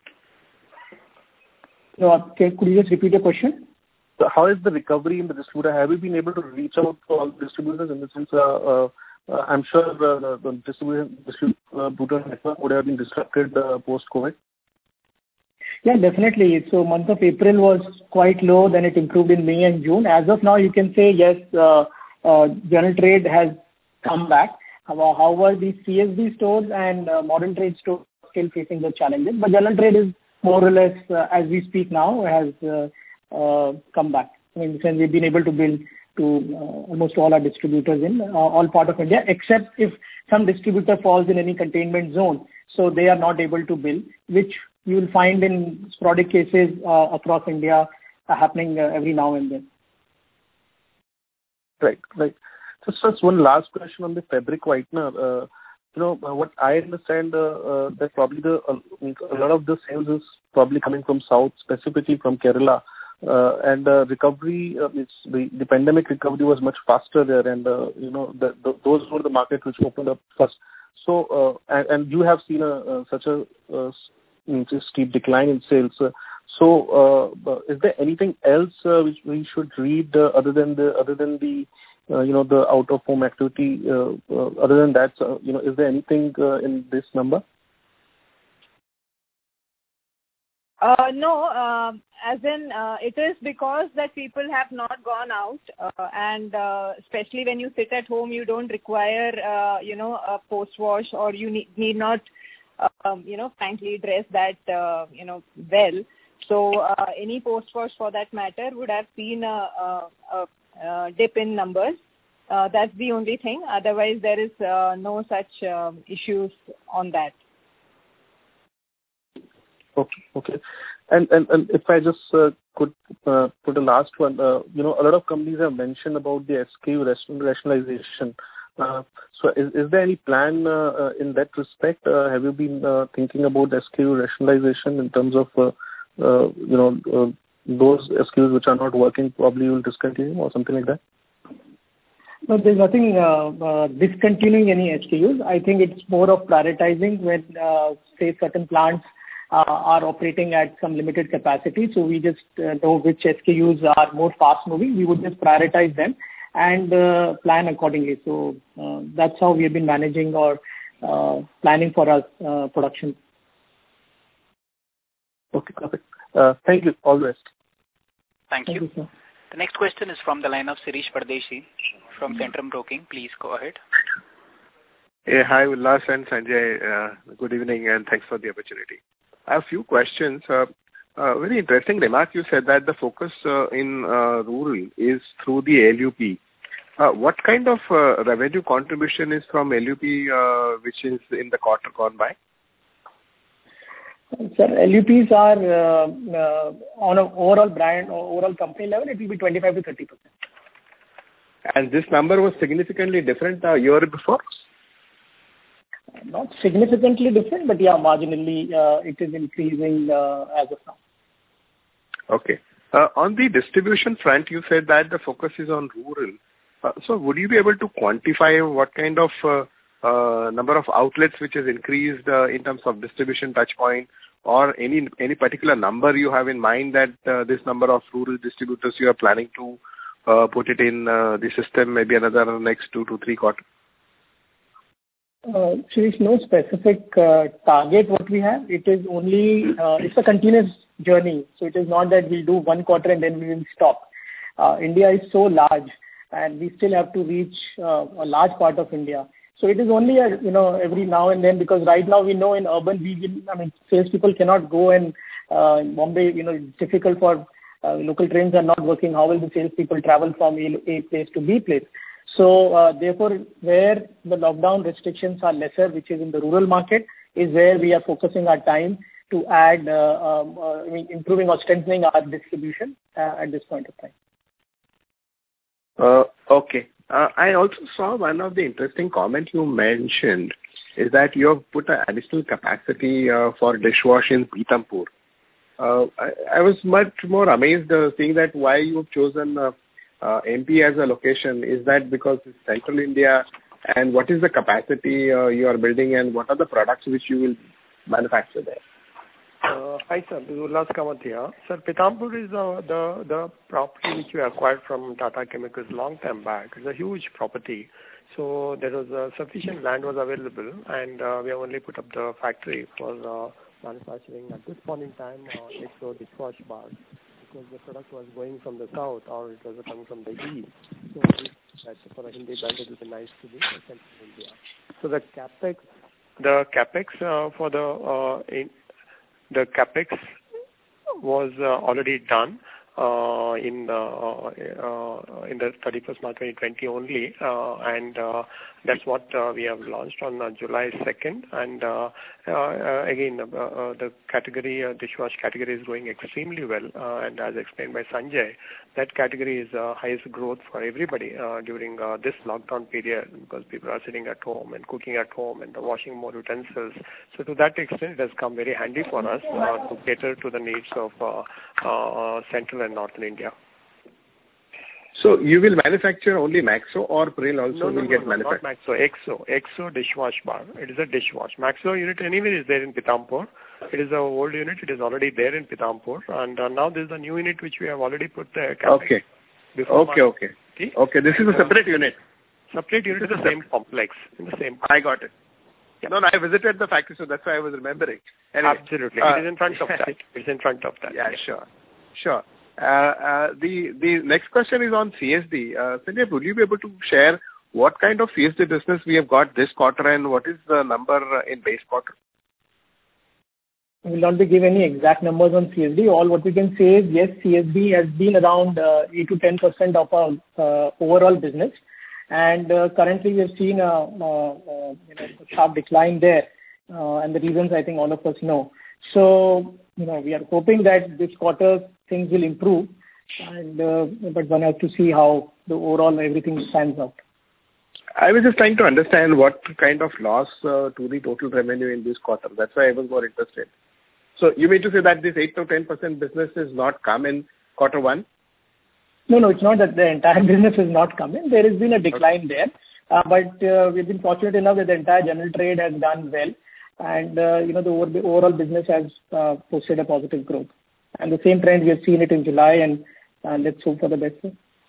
No, can, could you just repeat the question? So how is the recovery in the distributor? Have you been able to reach out to all distributors in the sense? Uh, uh, uh, I'm sure uh, the, the distribution distributor network would have been disrupted uh, post COVID. Yeah, definitely. So month of April was quite low. Then it improved in May and June. As of now, you can say yes. Uh, uh, general trade has come back. However, the C S D stores and uh, modern trade stores are still facing the challenges. But general trade is more or less, uh, as we speak now, has uh, uh, come back. I mean, since we've been able to build to uh, almost all our distributors in uh, all part of India, except if some distributor falls in any containment zone, so they are not able to build, which you will find in sporadic cases uh, across India uh, happening uh, every now and then. Right, right. Just, just one last question on the fabric whitener. Uh, you know, uh, what I understand uh, uh, that probably the uh, a lot of the sales is probably coming from South, specifically from Kerala, uh, and uh, recovery, uh, it's the, the pandemic recovery was much faster there, and uh, you know, the, the, those were the markets which opened up first. So, uh, and, and you have seen a, uh, such a uh, steep decline in sales. Uh, so, uh, is there anything else uh, which we should read uh, other than the other than the Uh, you know, the out-of-home activity, uh, uh, other than that, uh, you know, is there anything uh, in this number? Uh, no, uh, as in, uh, it is because that people have not gone out, uh, and uh, especially when you sit at home, you don't require, uh, you know, a post-wash, or you need, need not, um, you know, frankly dress that, uh, you know, well. So uh, any post-wash for that matter would have seen a, a, a Uh, dip in numbers. Uh, that's the only thing. Otherwise, there is uh, no such um, issues on that. Okay, okay. And and, and if I just uh, could uh, put a last one, uh, you know, a lot of companies have mentioned about the S K U rationalization. Uh, so, is is there any plan uh, uh, in that respect? Uh, have you been uh, thinking about S K U rationalization in terms of, uh, uh, you know, uh, those S K Us which are not working, probably you will discontinue or something like that? No, there's nothing uh, uh, discontinuing any S K Us. I think it's more of prioritizing when, uh, say, certain plants uh, are operating at some limited capacity. So we just uh, know which S K Us are more fast moving. We would just prioritize them and uh, plan accordingly. So uh, that's how we have been managing or uh, planning for our uh, production. Okay, perfect. Uh, thank you. All the best. Thank, Thank you. you, sir. The next question is from the line of Sirish Pardeshi from Centrum Broking. Please go ahead. Hey, hi, Ullas and Sanjay. Uh, good evening and thanks for the opportunity. I have a few questions. Uh, uh, very interesting remark. You said that the focus uh, in uh, rural is through the L U P. Uh, what kind of uh, revenue contribution is from L U P, uh, which is in the quarter gone by? Sir, L U Ps are uh, uh, on an overall brand or overall company level, it will be twenty-five to thirty percent. And this number was significantly different a year before? Not significantly different, but yeah, marginally uh, it is increasing uh, as of now. Okay. Uh, on the distribution front, you said that the focus is on rural. Uh, so would you be able to quantify what kind of uh, uh, number of outlets which has increased uh, in terms of distribution touch point, or any any particular number you have in mind that uh, this number of rural distributors you are planning to uh, put it in uh, the system maybe another next two to three quarters? Uh, so it's no specific uh, target what we have. It is only, uh, it's a continuous journey. So it is not that we'll do one quarter and then we will stop. Uh, India is so large and we still have to reach uh, a large part of India. So it is only, a, you know, every now and then, because right now we know in urban, we will, I mean, salespeople cannot go and uh, in Bombay, you know, it's difficult for uh, local trains are not working. How will the salespeople travel from A, A place to B place? So uh, therefore, where the lockdown restrictions are lesser, which is in the rural market, is where we are focusing our time to add, uh, um, uh, I mean, improving or strengthening our distribution uh, at this point of time. Uh, okay. Uh, I also saw one of the interesting comments you mentioned is that you have put an additional capacity uh, for dishwash in Pithampur. Uh, I, I was much more amazed uh, seeing that why you have chosen uh, uh, M P as a location. Is that because it's central India, and what is the capacity uh, you are building, and what are the products which you will manufacture there? Uh, hi sir, this is Ullas Kamath here. Sir, Pithampur is uh, the the property which we acquired from Tata Chemicals long time back. It's a huge property. So there was uh, sufficient land was available, and uh, we have only put up the factory for uh, manufacturing at this point in time uh, Exo dishwash bars, because the product was going from the south or it was coming from the east. So that for a Hindi brand it would be nice to be in central India. So the capex, the capex uh, for the uh, in, The capex was uh, already done uh, in the uh, uh, in the thirty-first March twenty twenty only, uh, and uh, that's what uh, we have launched on uh, July second. And uh, uh, again, uh, uh, the category, uh, dishwash category is going extremely well. Uh, and as explained by Sanjay, that category is uh, highest growth for everybody uh, during uh, this lockdown period, because people are sitting at home and cooking at home and washing more utensils. So to that extent, it has come very handy for us uh, to cater to the needs of uh, uh, central and northern India. So you will manufacture only Maxo, or Pril also no, no, will get no, manufactured? Not Maxo, Exo, Exo dishwash bar. It is a dishwash. Maxo unit anyway is there in Pithampur. It is an old unit. It is already there in Pithampur, and uh, now there is a new unit which we have already put the capex. Okay. Okay, okay. Okay, this is a separate unit. Separate unit in the same complex, in the same. I got it. Yeah. No, no, I visited the factory, so that's why I was remembering. Anyway, Absolutely. Uh, it is in front of that. It's in front of that. Yeah, yeah. sure. Sure. Uh, uh, the the next question is on C S D. Uh, Sanjay, will you be able to share what kind of C S D business we have got this quarter, and what is the number in base quarter? We will not be giving any exact numbers on C S D. All what we can say is, yes, C S D has been around uh, eight to ten percent of our uh, overall business. And uh, currently we have seen a, a, a you know, sharp decline there. Uh, and the reasons I think all of us know. So, you know, we are hoping that this quarter things will improve. And uh, but one has to see how the overall everything stands out. I was just trying to understand what kind of loss uh, to the total revenue in this quarter. That's why I was more interested. So you mean to say that this eight to ten percent business is not come in quarter one? No, no, it's not that the entire business has not come in. There has been a decline okay. there. Uh, but uh, we've been fortunate enough that the entire general trade has done well. and uh, you know the, over, the overall business has uh, posted a positive growth. And the same trend we have seen it in July, and uh, let's hope for the best.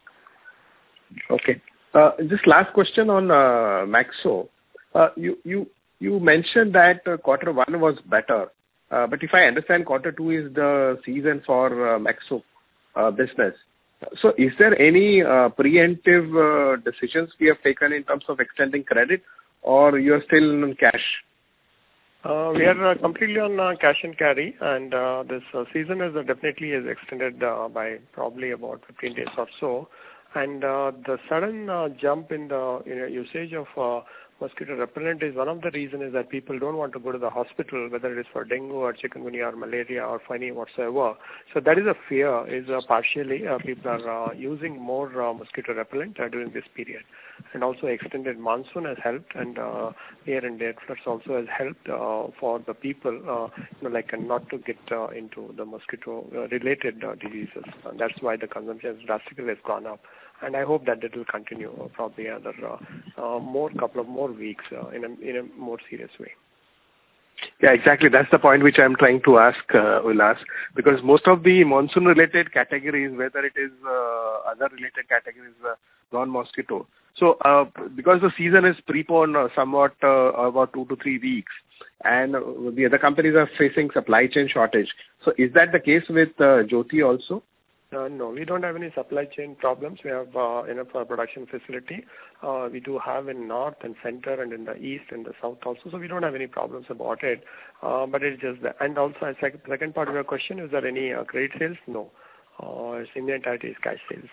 Okay. Uh, just last question on uh, Maxo. Uh, you you you mentioned that uh, quarter one was better, uh, but if I understand, quarter two is the season for uh, Maxo uh, business. So, is there any uh, preemptive uh, decisions we have taken in terms of extending credit, or you are still on cash? Uh, we are uh, completely on uh, cash and carry, and uh, this uh, season is uh, definitely is extended uh, by probably about fifteen days or so. And uh, the sudden uh, jump in the you know, usage of uh, mosquito repellent is one of the reasons is that people don't want to go to the hospital, whether it is for dengue or chikungunya or malaria or funny whatsoever. So that is a fear. Is uh, partially uh, people are uh, using more uh, mosquito repellent uh, during this period, and also extended monsoon has helped, and uh, air and air floods also has helped uh, for the people, uh, you know, like uh, not to get uh, into the mosquito uh, related uh, diseases. And that's why the consumption drastically has gone up. And I hope that it will continue uh, probably another uh, uh, more couple of more weeks uh, in a in a more serious way. Yeah, exactly. That's the point which I'm trying to ask, uh, Ullas, because most of the monsoon-related categories, whether it is uh, other related categories, uh, non-mosquito. So, uh, because the season is preponed uh, somewhat uh, about two to three weeks, and uh, the other companies are facing supply chain shortage. So, is that the case with uh, Jyoti also? Uh, no, we don't have any supply chain problems. We have uh, enough uh, production facility. Uh, we do have in north and center and in the east and the south also. So we don't have any problems about it. Uh, but it's just that. And also, the sec- second part of your question, is there any uh, credit sales? No. Uh, it's in the entirety is cash sales.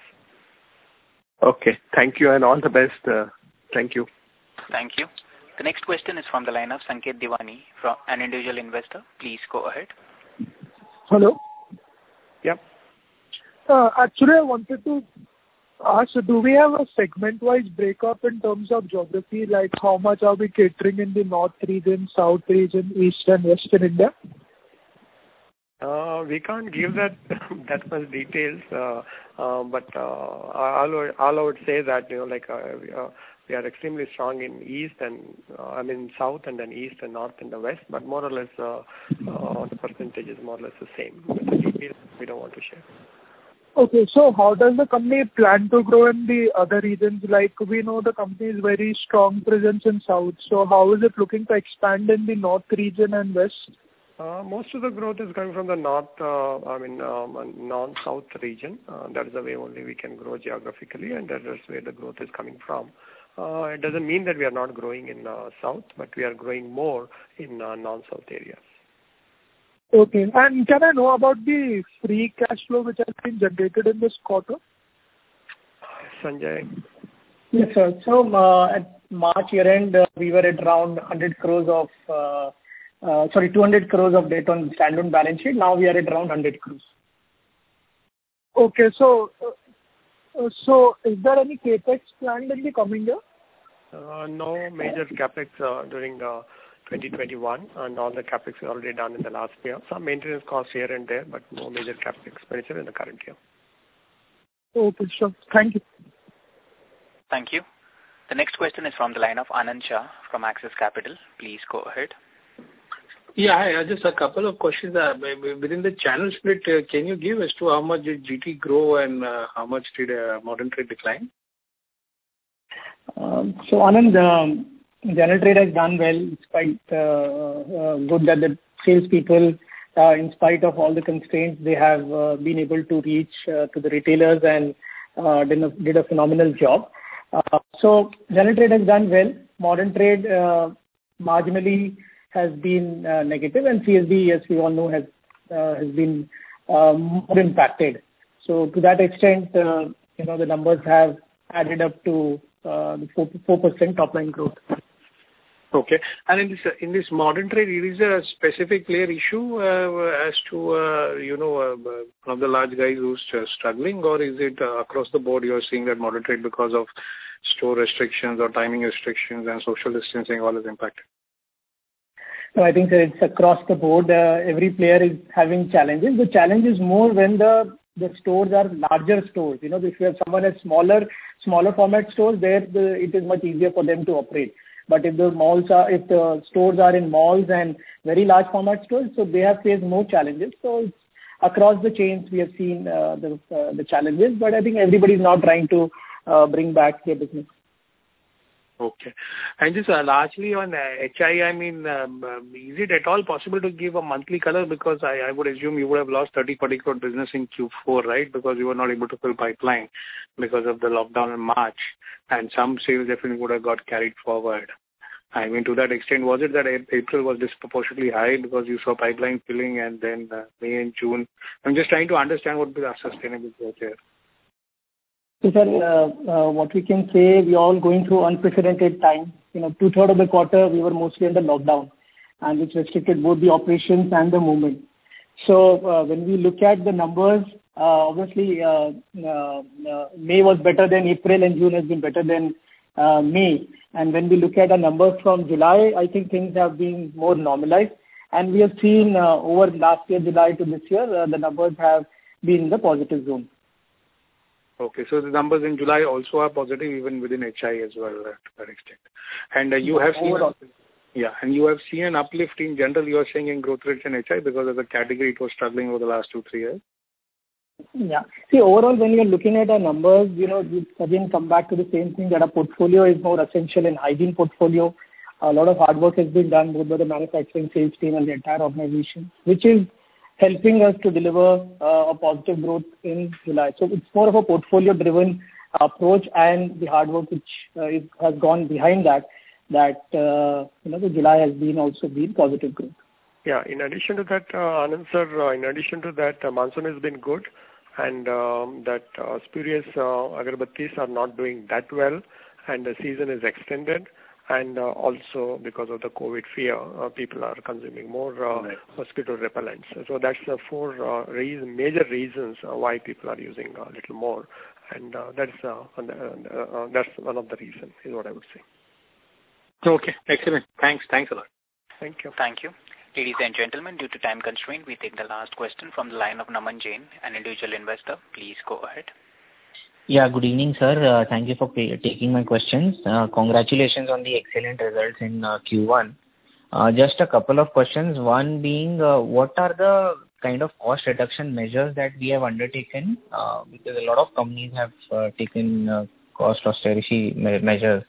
Okay. Thank you and all the best. Uh, thank you. Thank you. The next question is from the line of Sanket Diwani, from an individual investor. Please go ahead. Hello. Yep. Uh, actually, I wanted to ask, do we have a segment-wise breakup in terms of geography, like how much are we catering in the north region, south region, east and west in India? Uh, we can't give that that much details, uh, uh, but uh, all, all I would say that, you know, like uh, we, uh, we are extremely strong in east and uh, I mean south and then east and north and the west, but more or less uh, uh, the percentage is more or less the same. But the details we don't want to share. Okay, so how does the company plan to grow in the other regions? Like we know the company is very strong presence in south, so how is it looking to expand in the north region and west? Uh, most of the growth is coming from the north, uh, I mean, um, non-south region. Uh, that is the way only we can grow geographically, and that is where the growth is coming from. Uh, it doesn't mean that we are not growing in uh, south, but we are growing more in uh, non-south areas. Okay, and can I know about the free cash flow which has been generated in this quarter? Sanjay? Yes, sir. So uh, at March year end, uh, we were at around one hundred crores of, uh, uh, sorry, two hundred crores of debt on standalone balance sheet. Now we are at around one hundred crores. Okay, so uh, so is there any capex planned in the coming year? Uh, no major capex uh, during uh, twenty twenty-one, and all the capex is already done in the last year. Some maintenance costs here and there, but no major capex expenditure in the current year. Okay, sure. Thank you. Thank you. The next question is from the line of Anand Shah from Axis Capital. Please go ahead. Yeah, hi, just a couple of questions. Uh, within the channel split, uh, can you give as to how much did G T grow and uh, how much did uh, modern trade decline? Um, so Anand, um, general trade has done well. It's quite uh, uh, good that the salespeople, uh, in spite of all the constraints, they have uh, been able to reach uh, to the retailers and uh, did, a, did a phenomenal job. Uh, so general trade has done well. Modern trade uh, marginally has been uh, negative, and C S D, as we all know, has uh, has been uh, more impacted. So to that extent, uh, you know, the numbers have added up to uh, the four percent top line growth. Okay. And in this uh, in this modern trade, it is a specific player issue uh, as to uh, you know uh, one of the large guys who's uh, struggling, or is it uh, across the board you are seeing that modern trade because of store restrictions or timing restrictions and social distancing all is impacted? No, I think it's across the board. Uh, every player is having challenges. The challenge is more when the the stores are larger stores. You know, if you have someone at smaller smaller format stores, there the, it is much easier for them to operate. But if the malls are, if the stores are in malls and very large format stores, so they have faced more challenges. So it's across the chains we have seen uh, the uh, the challenges, but I think everybody is now trying to uh, bring back their business. Okay. And just uh, largely on uh, H I, I mean, um, um, is it at all possible to give a monthly color? Because I, I would assume you would have lost thirty, forty crore business in Q four, right? Because you were not able to fill pipeline because of the lockdown in March. And some sales definitely would have got carried forward. I mean, to that extent, was it that April was disproportionately high because you saw pipeline filling and then uh, May and June? I'm just trying to understand what would be the sustainable growth here. So, sir, uh, uh, what we can say, we are all going through unprecedented times. You know, two-thirds of the quarter, we were mostly under lockdown, and which restricted both the operations and the movement. So, uh, when we look at the numbers, uh, obviously, uh, uh, uh, May was better than April, and June has been better than uh, May. And when we look at the numbers from July, I think things have been more normalized. And we have seen uh, over last year, July to this year, uh, the numbers have been in the positive zone. Okay, so the numbers in July also are positive even within H I as well to that extent. And uh, you have seen, a, yeah, and you have seen an uplift in general, you are saying, in growth rates in H I because as a category it was struggling over the last two, three years. Yeah. See, overall, when you're looking at our numbers, you know, you again come back to the same thing that our portfolio is more essential in hygiene portfolio. A lot of hard work has been done both by the manufacturing sales team and the entire organization, which is helping us to deliver uh, a positive growth in July. So it's more of a portfolio-driven approach and the hard work which uh, is, has gone behind that, that uh, you know, the July has been also been positive growth. Yeah, in addition to that, uh, Anand sir, uh, in addition to that, uh, monsoon has been good, and um, that uh, spurious uh, agarbattis are not doing that well, and the season is extended. And uh, also because of the COVID fear, uh, people are consuming more uh, right. mosquito repellents. So that's the four uh, reason, major reasons uh, why people are using a little more, and uh, that's uh, uh, that's one of the reasons is what I would say. Okay, excellent. Thanks, thanks a lot. Thank you. Thank you. Ladies and gentlemen, due to time constraint, we take the last question from the line of Naman Jain, an individual investor. Please go ahead. Yeah, good evening, sir. Uh, thank you for pay- taking my questions. Uh, congratulations on the excellent results in uh, Q one. Uh, just a couple of questions. One being, uh, what are the kind of cost reduction measures that we have undertaken? Uh, because a lot of companies have uh, taken uh, cost austerity me- measures.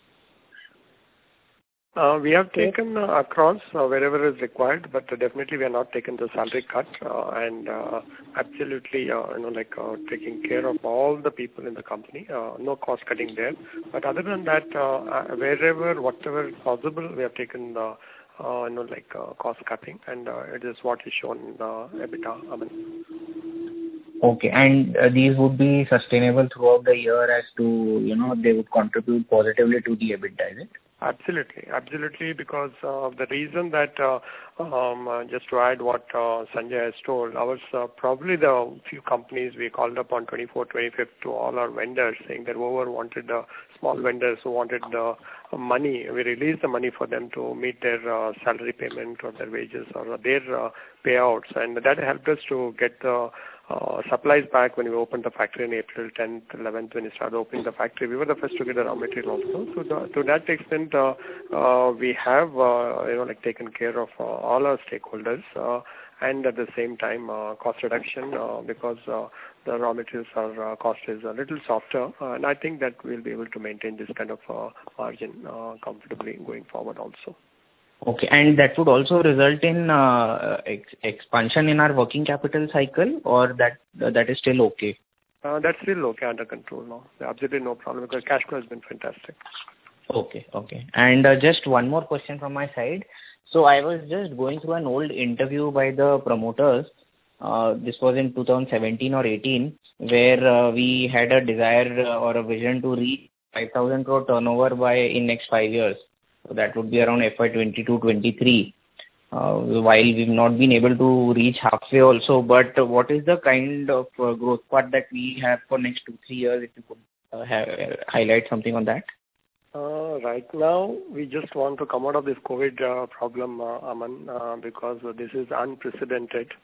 Uh, we have taken uh, across uh, wherever is required, but uh, definitely we have not taken the salary cut uh, and uh, absolutely, uh, you know, like uh, taking care of all the people in the company. Uh, no cost cutting there. But other than that, uh, wherever, whatever is possible, we have taken the, uh, you know, like uh, cost cutting, and uh, it is what is shown in the EBITDA. I mean. Okay, and uh, these would be sustainable throughout the year as to, you know, they would contribute positively to the EBITDA, is it? Absolutely, absolutely, because of the reason that, uh, um, uh, just to add what uh, Sanjay has told, ours uh, probably the few companies we called up on twenty-fourth, twenty-fifth to all our vendors saying that whoever wanted the uh, small vendors who wanted the uh, money, we released the money for them to meet their uh, salary payment or their wages or their uh, payouts, and that helped us to get the Uh, supplies back when we opened the factory in April tenth, eleventh, when we started opening the factory. We were the first to get the raw material also. So the, to that extent, uh, uh, we have uh, you know like taken care of uh, all our stakeholders, uh, and at the same time uh, cost reduction uh, because uh, the raw materials are uh, cost is a little softer, uh, and I think that we'll be able to maintain this kind of uh, margin uh, comfortably going forward also. Okay, and that would also result in uh, ex- expansion in our working capital cycle, or that uh, that is still okay? Uh, that's still okay, under control now. Absolutely no problem because cash flow has been fantastic. Okay, okay. And uh, just one more question from my side. So I was just going through an old interview by the promoters. Uh, this was in two thousand seventeen or eighteen, where uh, we had a desire uh, or a vision to reach five thousand crore turnover by in next five years. So that would be around F Y twenty-two twenty-three. Uh, while we've not been able to reach halfway also, but uh, what is the kind of uh, growth path that we have for next two, three years? If you could uh, have, uh, highlight something on that. Uh, right now, we just want to come out of this COVID uh, problem, uh, Aman, uh, because this is unprecedented.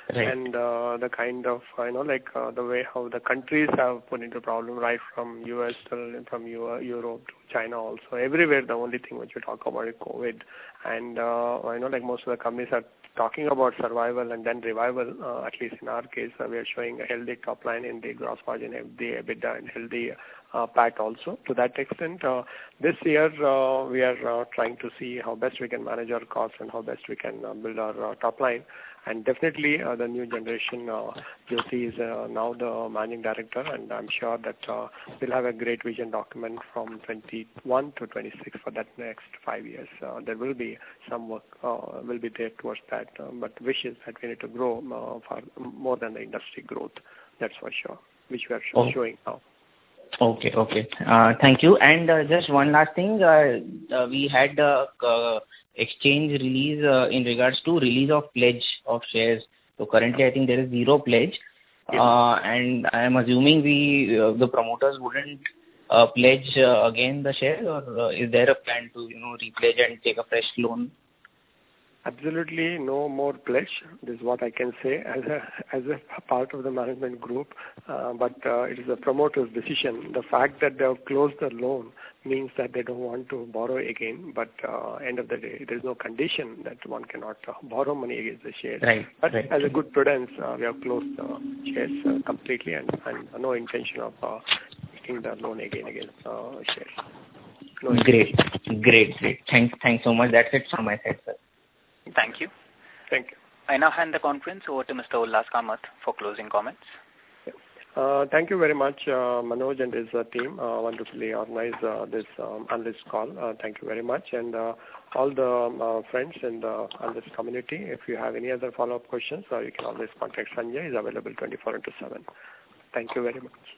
Right. And uh, the kind of, you know, like uh, the way how the countries have put into problem, right from U S to from Europe to China also. Everywhere, the only thing which we talk about is COVID. And, uh, you know, like most of the companies are talking about survival and then revival. Uh, at least in our case, uh, we are showing a healthy top line in the gross margin, the EBITDA, and healthy uh, P A T also. To that extent, uh, this year uh, we are uh, trying to see how best we can manage our costs and how best we can uh, build our uh, top line. And definitely uh, the new generation, uh, Jyoti is uh, now the managing director, and I'm sure that uh, we'll have a great vision document from twenty-one to twenty-six for that next five years. Uh, there will be some work uh, will be there towards that, uh, but wish is that we need to grow uh, far more than the industry growth. That's for sure, which we are sh- oh. showing now. Okay, okay. Uh, thank you. And uh, just one last thing, uh, uh, we had uh, uh, exchange release uh, in regards to release of pledge of shares. So currently, I think there is zero pledge, yes. uh, and I am assuming we uh, the promoters wouldn't uh, pledge uh, again the shares, or uh, is there a plan to you know repledge and take a fresh loan? Absolutely no more pledge. This is what I can say as a as a part of the management group. Uh, but uh, it is the promoter's decision. The fact that they have closed the loan means that they don't want to borrow again. But uh, end of the day, there is no condition that one cannot uh, borrow money against the shares. Right, but right. as a good prudence, uh, we have closed the shares uh, completely, and, and no intention of uh, taking the loan again against uh, shares. No great, great, great. Thanks, thanks so much. That's it from my side, sir. Thank you. Thank you. I now hand the conference over to Mister Ullas Kamath for closing comments. Uh, thank you very much, uh, Manoj and his uh, team. Uh, wonderfully organized uh, this um, analyst call. Uh, thank you very much. And uh, all the uh, friends in the analyst community, if you have any other follow-up questions, uh, you can always contact Sanjay. He's available twenty-four into seven. Thank you very much.